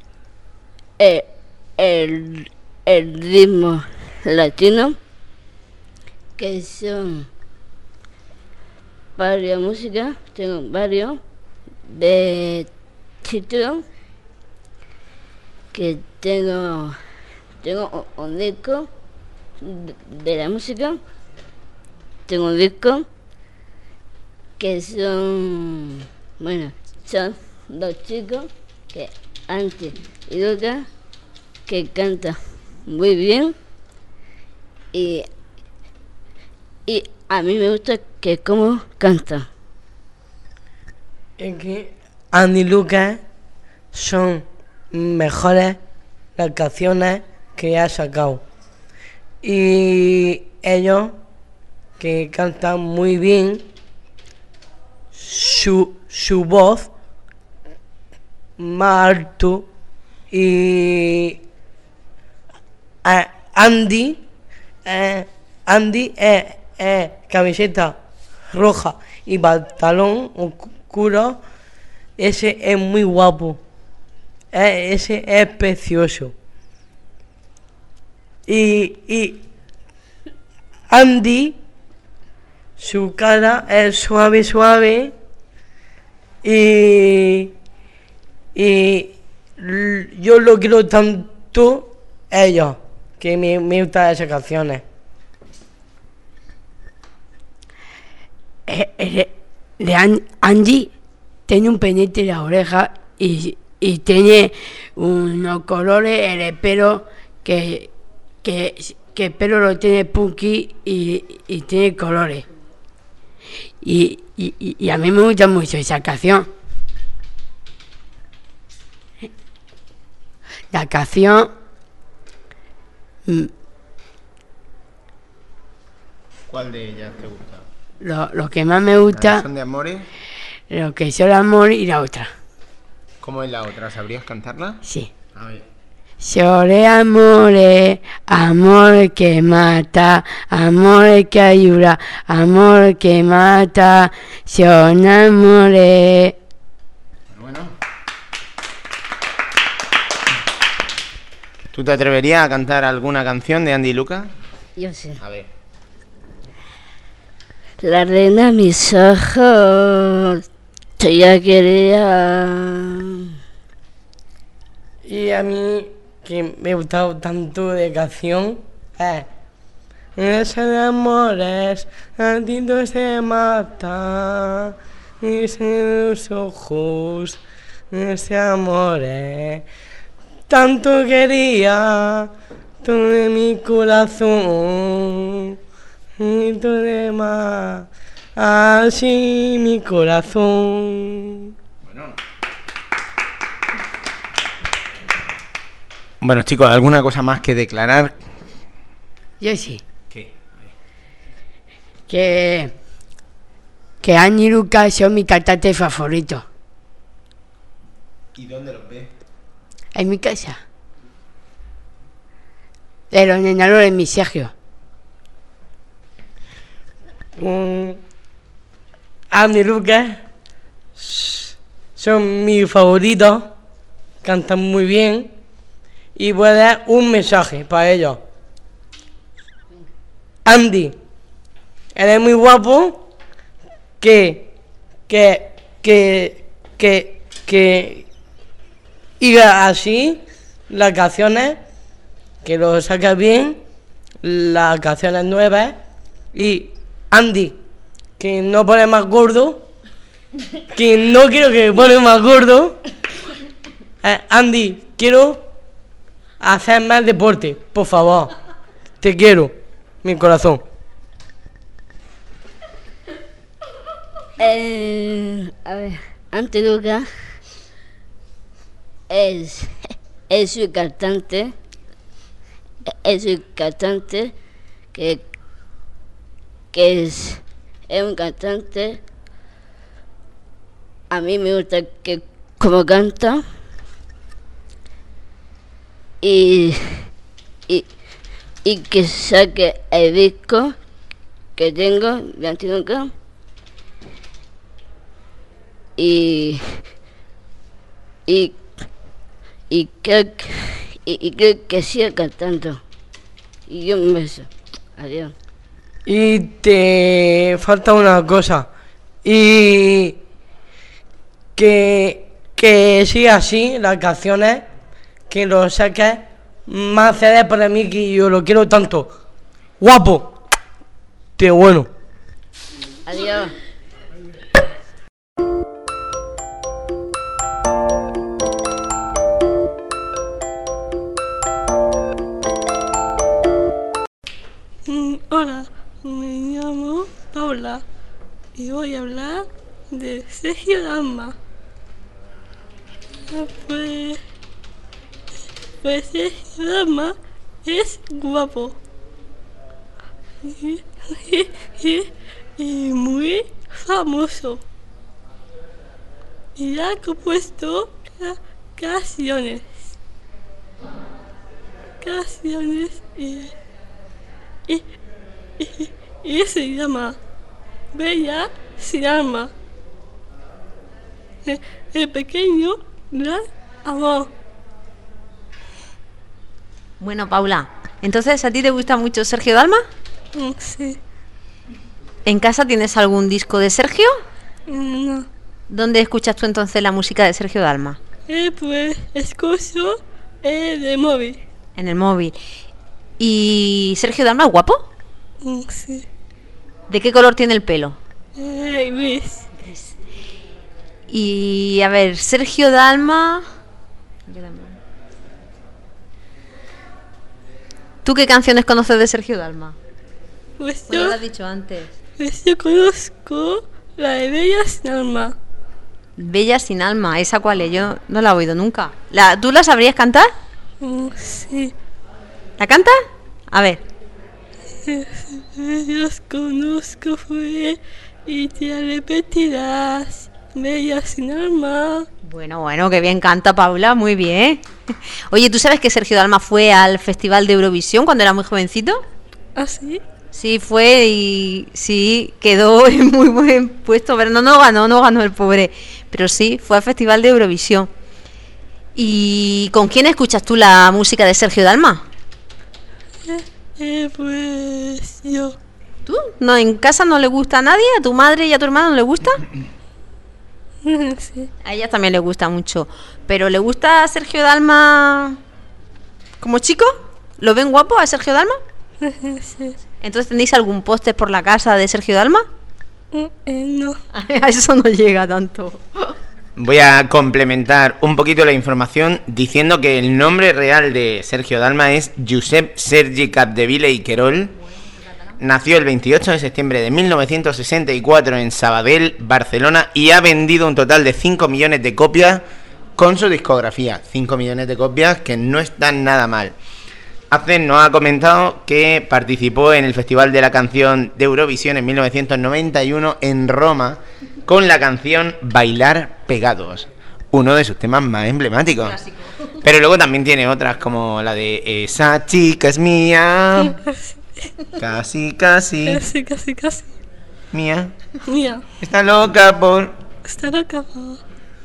ritmo latino, que son varias músicas, tengo varios de títulos, que tengo un disco de la música, tengo un disco que son dos chicos, que Anti y Lucas, que cantan muy bien y a mí me gusta que cómo cantan. Es que Andy y Lucas son mejores las canciones que ha sacado y ellos que cantan muy bien, su voz más alto, y Andy es camiseta roja y pantalón oscuro. Ese es muy guapo, ese es precioso. Y Andy, su cara es suave y yo lo quiero tanto a ellos, que me gustan esas canciones. Angie tiene un pendiente en la oreja y tiene unos colores en el pelo que el pelo lo tiene punky y tiene colores. Y a mí me gusta mucho esa canción. La canción... ¿Cuál de ellas te gusta? Lo que más me gusta... ¿Son de amores? Lo que son amor y la otra. ¿Cómo es la otra? ¿Sabrías cantarla? Sí. A ver. Sole amore, amor que mata, amor que ayuda, amor que mata, son amore. Bueno. ¿Tú te atreverías a cantar alguna canción de Andy y Lucas? Yo sí. A ver. La reina mis ojos, yo ya quería. Y a mí, que me ha gustado tanto de canción, ese de amores, a ti no se mata, ese los ojos, ese amores, tanto quería, todo de mi corazón, y todo demás, así mi corazón. Bueno, chicos, ¿alguna cosa más que declarar? Yo sí. ¿Qué? Que Angie y Lucas son mi cantante favorito. ¿Y dónde los ves? En mi casa. De los Nenalores en mi Sergio. Andy y Lucas son mis favoritos, cantan muy bien y voy a dar un mensaje para ellos. Andy, eres muy guapo, que diga así las canciones, que lo sacas bien, las canciones nuevas, y Andy, que no pone más gordo, que no quiero que pone más gordo. Andy, quiero hacer más deporte, por favor. Te quiero, mi corazón. A ver, Andy Lucas es un cantante, que es un cantante. A mí me gusta que como canta y que saque el disco que tengo de Antinunca y creo que siga cantando. Y un beso. Adiós. Y te falta una cosa. Y que siga así las canciones, que lo saques más CD para mí, que yo lo quiero tanto. Guapo. Qué bueno. Adiós. Hola, me llamo Paula y voy a hablar de Sergio Dalma. Pues Sergio Dalma es guapo y muy famoso y ha compuesto canciones y se llama Bella sin alma. El pequeño gran amor. Bueno, Paula, entonces ¿a ti te gusta mucho Sergio Dalma? Sí. ¿En casa tienes algún disco de Sergio? No. ¿Dónde escuchas tú entonces la música de Sergio Dalma? Pues escucho de móvil. En el móvil. ¿Y Sergio Dalma es guapo? Sí. ¿De qué color tiene el pelo? Gris. Y a ver, Sergio Dalma... ¿Tú qué canciones conoces de Sergio Dalma? Pues Bueno, lo has dicho antes. Pues yo conozco la de Bella sin alma. Bella sin alma, ¿esa cuál es? Yo no la he oído nunca. ¿Tú la sabrías cantar? Sí. ¿La cantas? A ver. Los conozco fue y te arrepentirás. Bella sin alma. Bueno, que bien canta Paula, muy bien. Oye, ¿tú sabes que Sergio Dalma fue al Festival de Eurovisión cuando era muy jovencito? ¿Ah, sí? Sí, fue y sí, quedó en muy buen puesto, pero no ganó el pobre. Pero sí, fue al Festival de Eurovisión. ¿Y con quién escuchas tú la música de Sergio Dalma? Pues yo. ¿Tú? ¿No, en casa no le gusta a nadie? ¿A tu madre y a tu hermano no le gusta? Sí. A ella también le gusta mucho. ¿Pero le gusta a Sergio Dalma como chico? ¿Lo ven guapo a Sergio Dalma? Sí. ¿Entonces tenéis algún póster por la casa de Sergio Dalma? No. A eso no llega tanto. Voy a complementar un poquito la información diciendo que el nombre real de Sergio Dalma es Josep Sergi Capdevila i Querol. Nació el 28 de septiembre de 1964 en Sabadell, Barcelona, y ha vendido un total de 5 millones de copias con su discografía. 5 millones de copias que no están nada mal. Hace nos ha comentado que participó en el Festival de la Canción de Eurovisión en 1991 en Roma con la canción Bailar Pegados, uno de sus temas más emblemáticos. Clásico. Pero luego también tiene otras como la de Esa chica es mía, casi, mía, está loca por... Está loca por...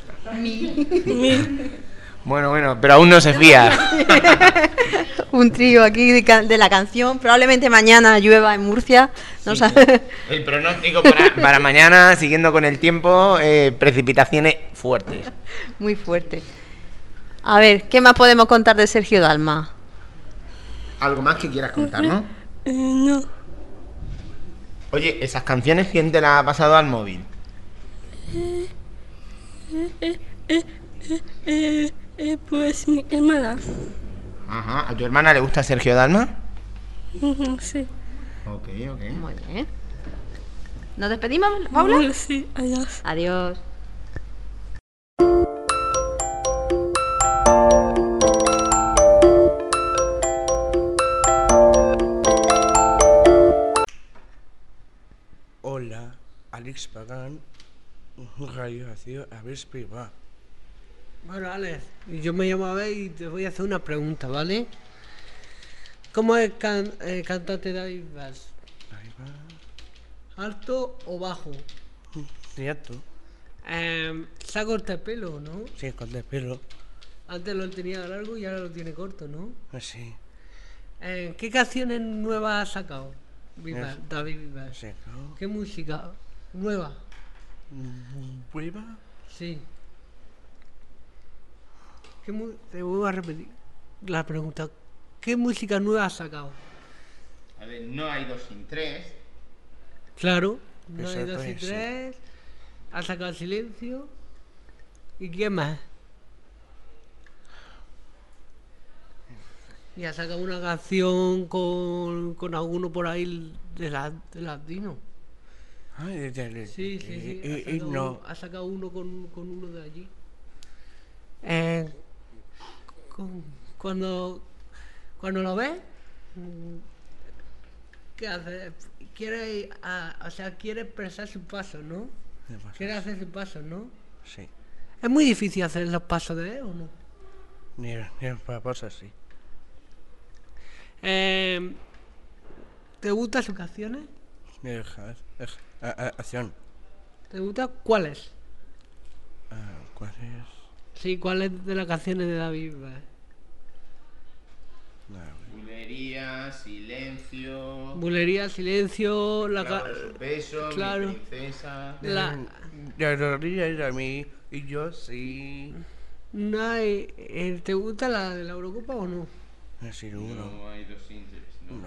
Bueno, pero aún no se fía. Un trío aquí de la canción. Probablemente mañana llueva en Murcia. No sabe. El pronóstico para mañana, siguiendo con el tiempo, precipitaciones fuertes. Muy fuerte. A ver, ¿qué más podemos contar de Sergio Dalma? ¿Algo más que quieras contarnos? No. Oye, ¿esas canciones quién te las ha pasado al móvil? Pues mi hermana. Ajá, ¿a tu hermana le gusta Sergio Dalma? Sí. Ok. Muy bien. ¿Nos despedimos, Paula? Sí, adiós. Adiós. Alex Pagan, Radio Ácido, Aves Priva. Bueno, Alex, yo me llamo Abel y te voy a hacer una pregunta, ¿vale? ¿Cómo es cantante David Bass? ¿Alto o bajo? Sí, alto. ¿Se ha cortado el pelo, no? Sí, corta el pelo. Antes lo tenía largo y ahora lo tiene corto, ¿no? Sí. ¿Qué canciones nuevas ha sacado David Bass? Sí, claro. ¿Qué música nueva? ¿Nueva? Sí. Te voy a repetir la pregunta. ¿Qué música nueva has sacado? A ver, no hay 2 sin 3. Claro, no hay 2 y Exactamente, 3. Has sacado Silencio. ¿Y qué más? Y has sacado una canción con alguno por ahí de latino. Ay, Sí. Has sacado uno con uno de allí. Cuando lo ves, ¿qué hace? Quiere expresar sus pasos, ¿no? Quiere hacer sus pasos, ¿no? Sí. Es muy difícil hacer los pasos de él, ¿o no? Ni para cosas así. ¿Te gustan sus canciones? Acción. ¿Te gustan cuáles? ¿Cuál es? Sí, ¿cuáles de las canciones de David Bass? Bulería, Silencio. Bulería, Silencio, Clavos beso, claro. Mi princesa. La rodilla era mí y yo sí. No hay, ¿te gusta la de la Eurocopa o no? Sí, uno. No hay 2 sin 3. No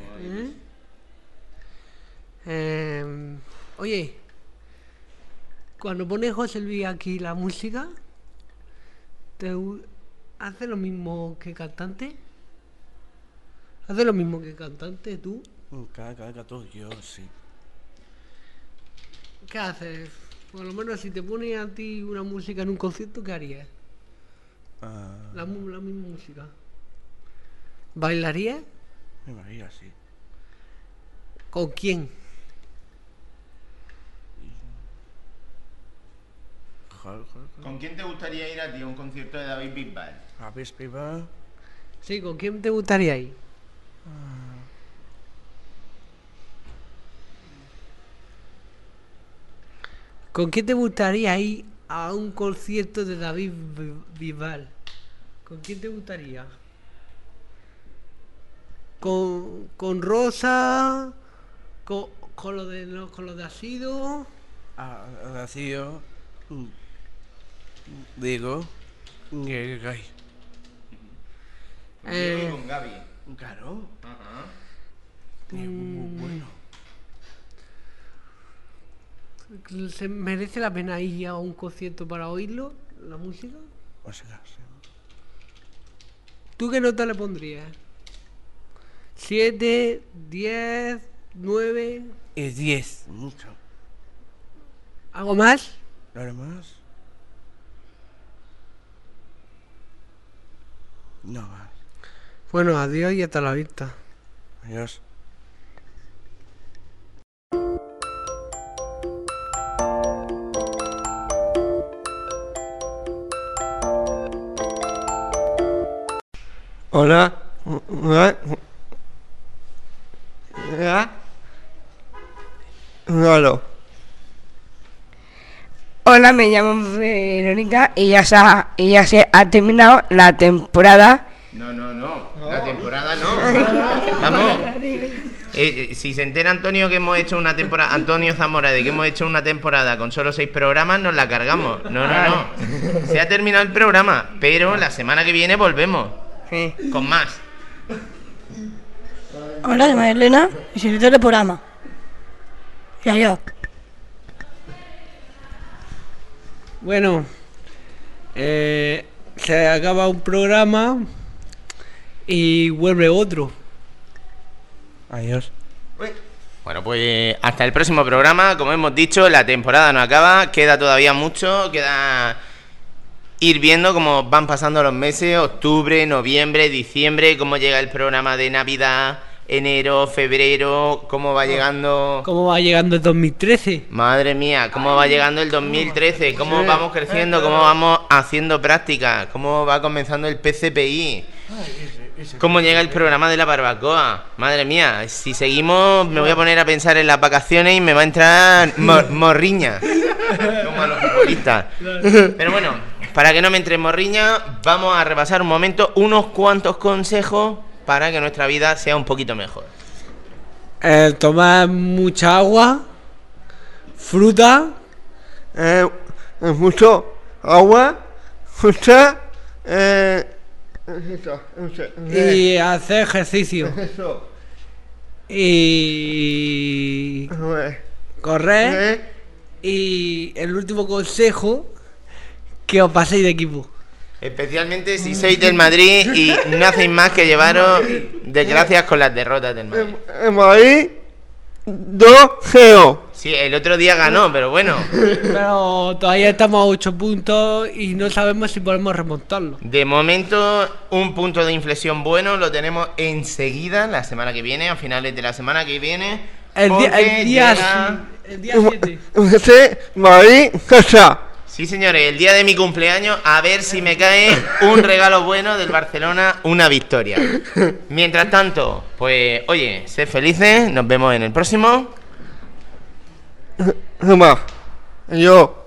hay Oye, cuando pone José Luis aquí la música, ¿hace lo mismo que cantante? ¿Hace lo mismo que cantante tú? Cada todo yo, sí. ¿Qué haces? Por lo menos si te pone a ti una música en un concierto, ¿qué harías? La misma música. ¿Bailarías? Me bailaría, sí. ¿Con quién? ¿Con quién te gustaría ir a ti a un concierto de David Bisbal? A Bisbal. Sí, ¿con quién te gustaría ir? ¿Con quién te gustaría ir a un concierto de David Bisbal? ¿Con quién te gustaría? ¿Con Rosa? ¿Con lo de Asido? Asido. Digo. Gay. Yo con Gaby. Claro. Ajá. Bueno. ¿Se merece la pena ir a un concierto para oírlo, la música? O sea, sí. ¿Tú qué nota le pondrías? ¿7, 10, 9? Es 10, mucho. ¿Algo más? ¿Algo más? No más. Bueno, adiós y hasta la vista. Adiós. Hola. Hola. Hola, me llamo Verónica y ya se ha terminado la temporada. No. La temporada no. Vamos. Si se entera Antonio que hemos hecho una temporada, Antonio Zamora, de que hemos hecho una temporada con solo 6 programas, nos la cargamos. No. Se ha terminado el programa, pero la semana que viene volvemos. Sí. Con más. Hola, soy María Elena y soy editor del programa. Y adiós. Bueno, se acaba un programa y vuelve otro. Adiós. Bueno, pues hasta el próximo programa. Como hemos dicho, la temporada no acaba, queda todavía mucho, queda ir viendo cómo van pasando los meses, octubre, noviembre, diciembre, cómo llega el programa de Navidad, enero, febrero, cómo va llegando... ¿Cómo va llegando el 2013? Madre mía, cómo va llegando el 2013, cómo vamos creciendo, cómo vamos haciendo prácticas, cómo va comenzando el PCPI, cómo llega el programa de la barbacoa. Madre mía, si seguimos me voy a poner a pensar en las vacaciones y me va a entrar morriña, como a los futbolistas. Pero bueno, para que no me entre morriña, vamos a repasar un momento unos cuantos consejos para que nuestra vida sea un poquito mejor. Tomar mucha agua, fruta, mucho agua, fruta, y hacer ejercicio. Eso. Y correr. Y el último consejo, que os paséis de equipo. Especialmente si sois del Madrid y no hacéis más que llevaros desgracias con las derrotas del Madrid. El Madrid 2-0. Sí, el otro día ganó, pero bueno. Pero todavía estamos a 8 puntos y no sabemos si podemos remontarlo. De momento, un punto de inflexión bueno lo tenemos enseguida, la semana que viene, a finales de la semana que viene. El día 7. Madrid, casa. Sí, señores, el día de mi cumpleaños, a ver si me cae un regalo bueno del Barcelona, una victoria. Mientras tanto, pues, oye, sed felices, nos vemos en el próximo. Yo.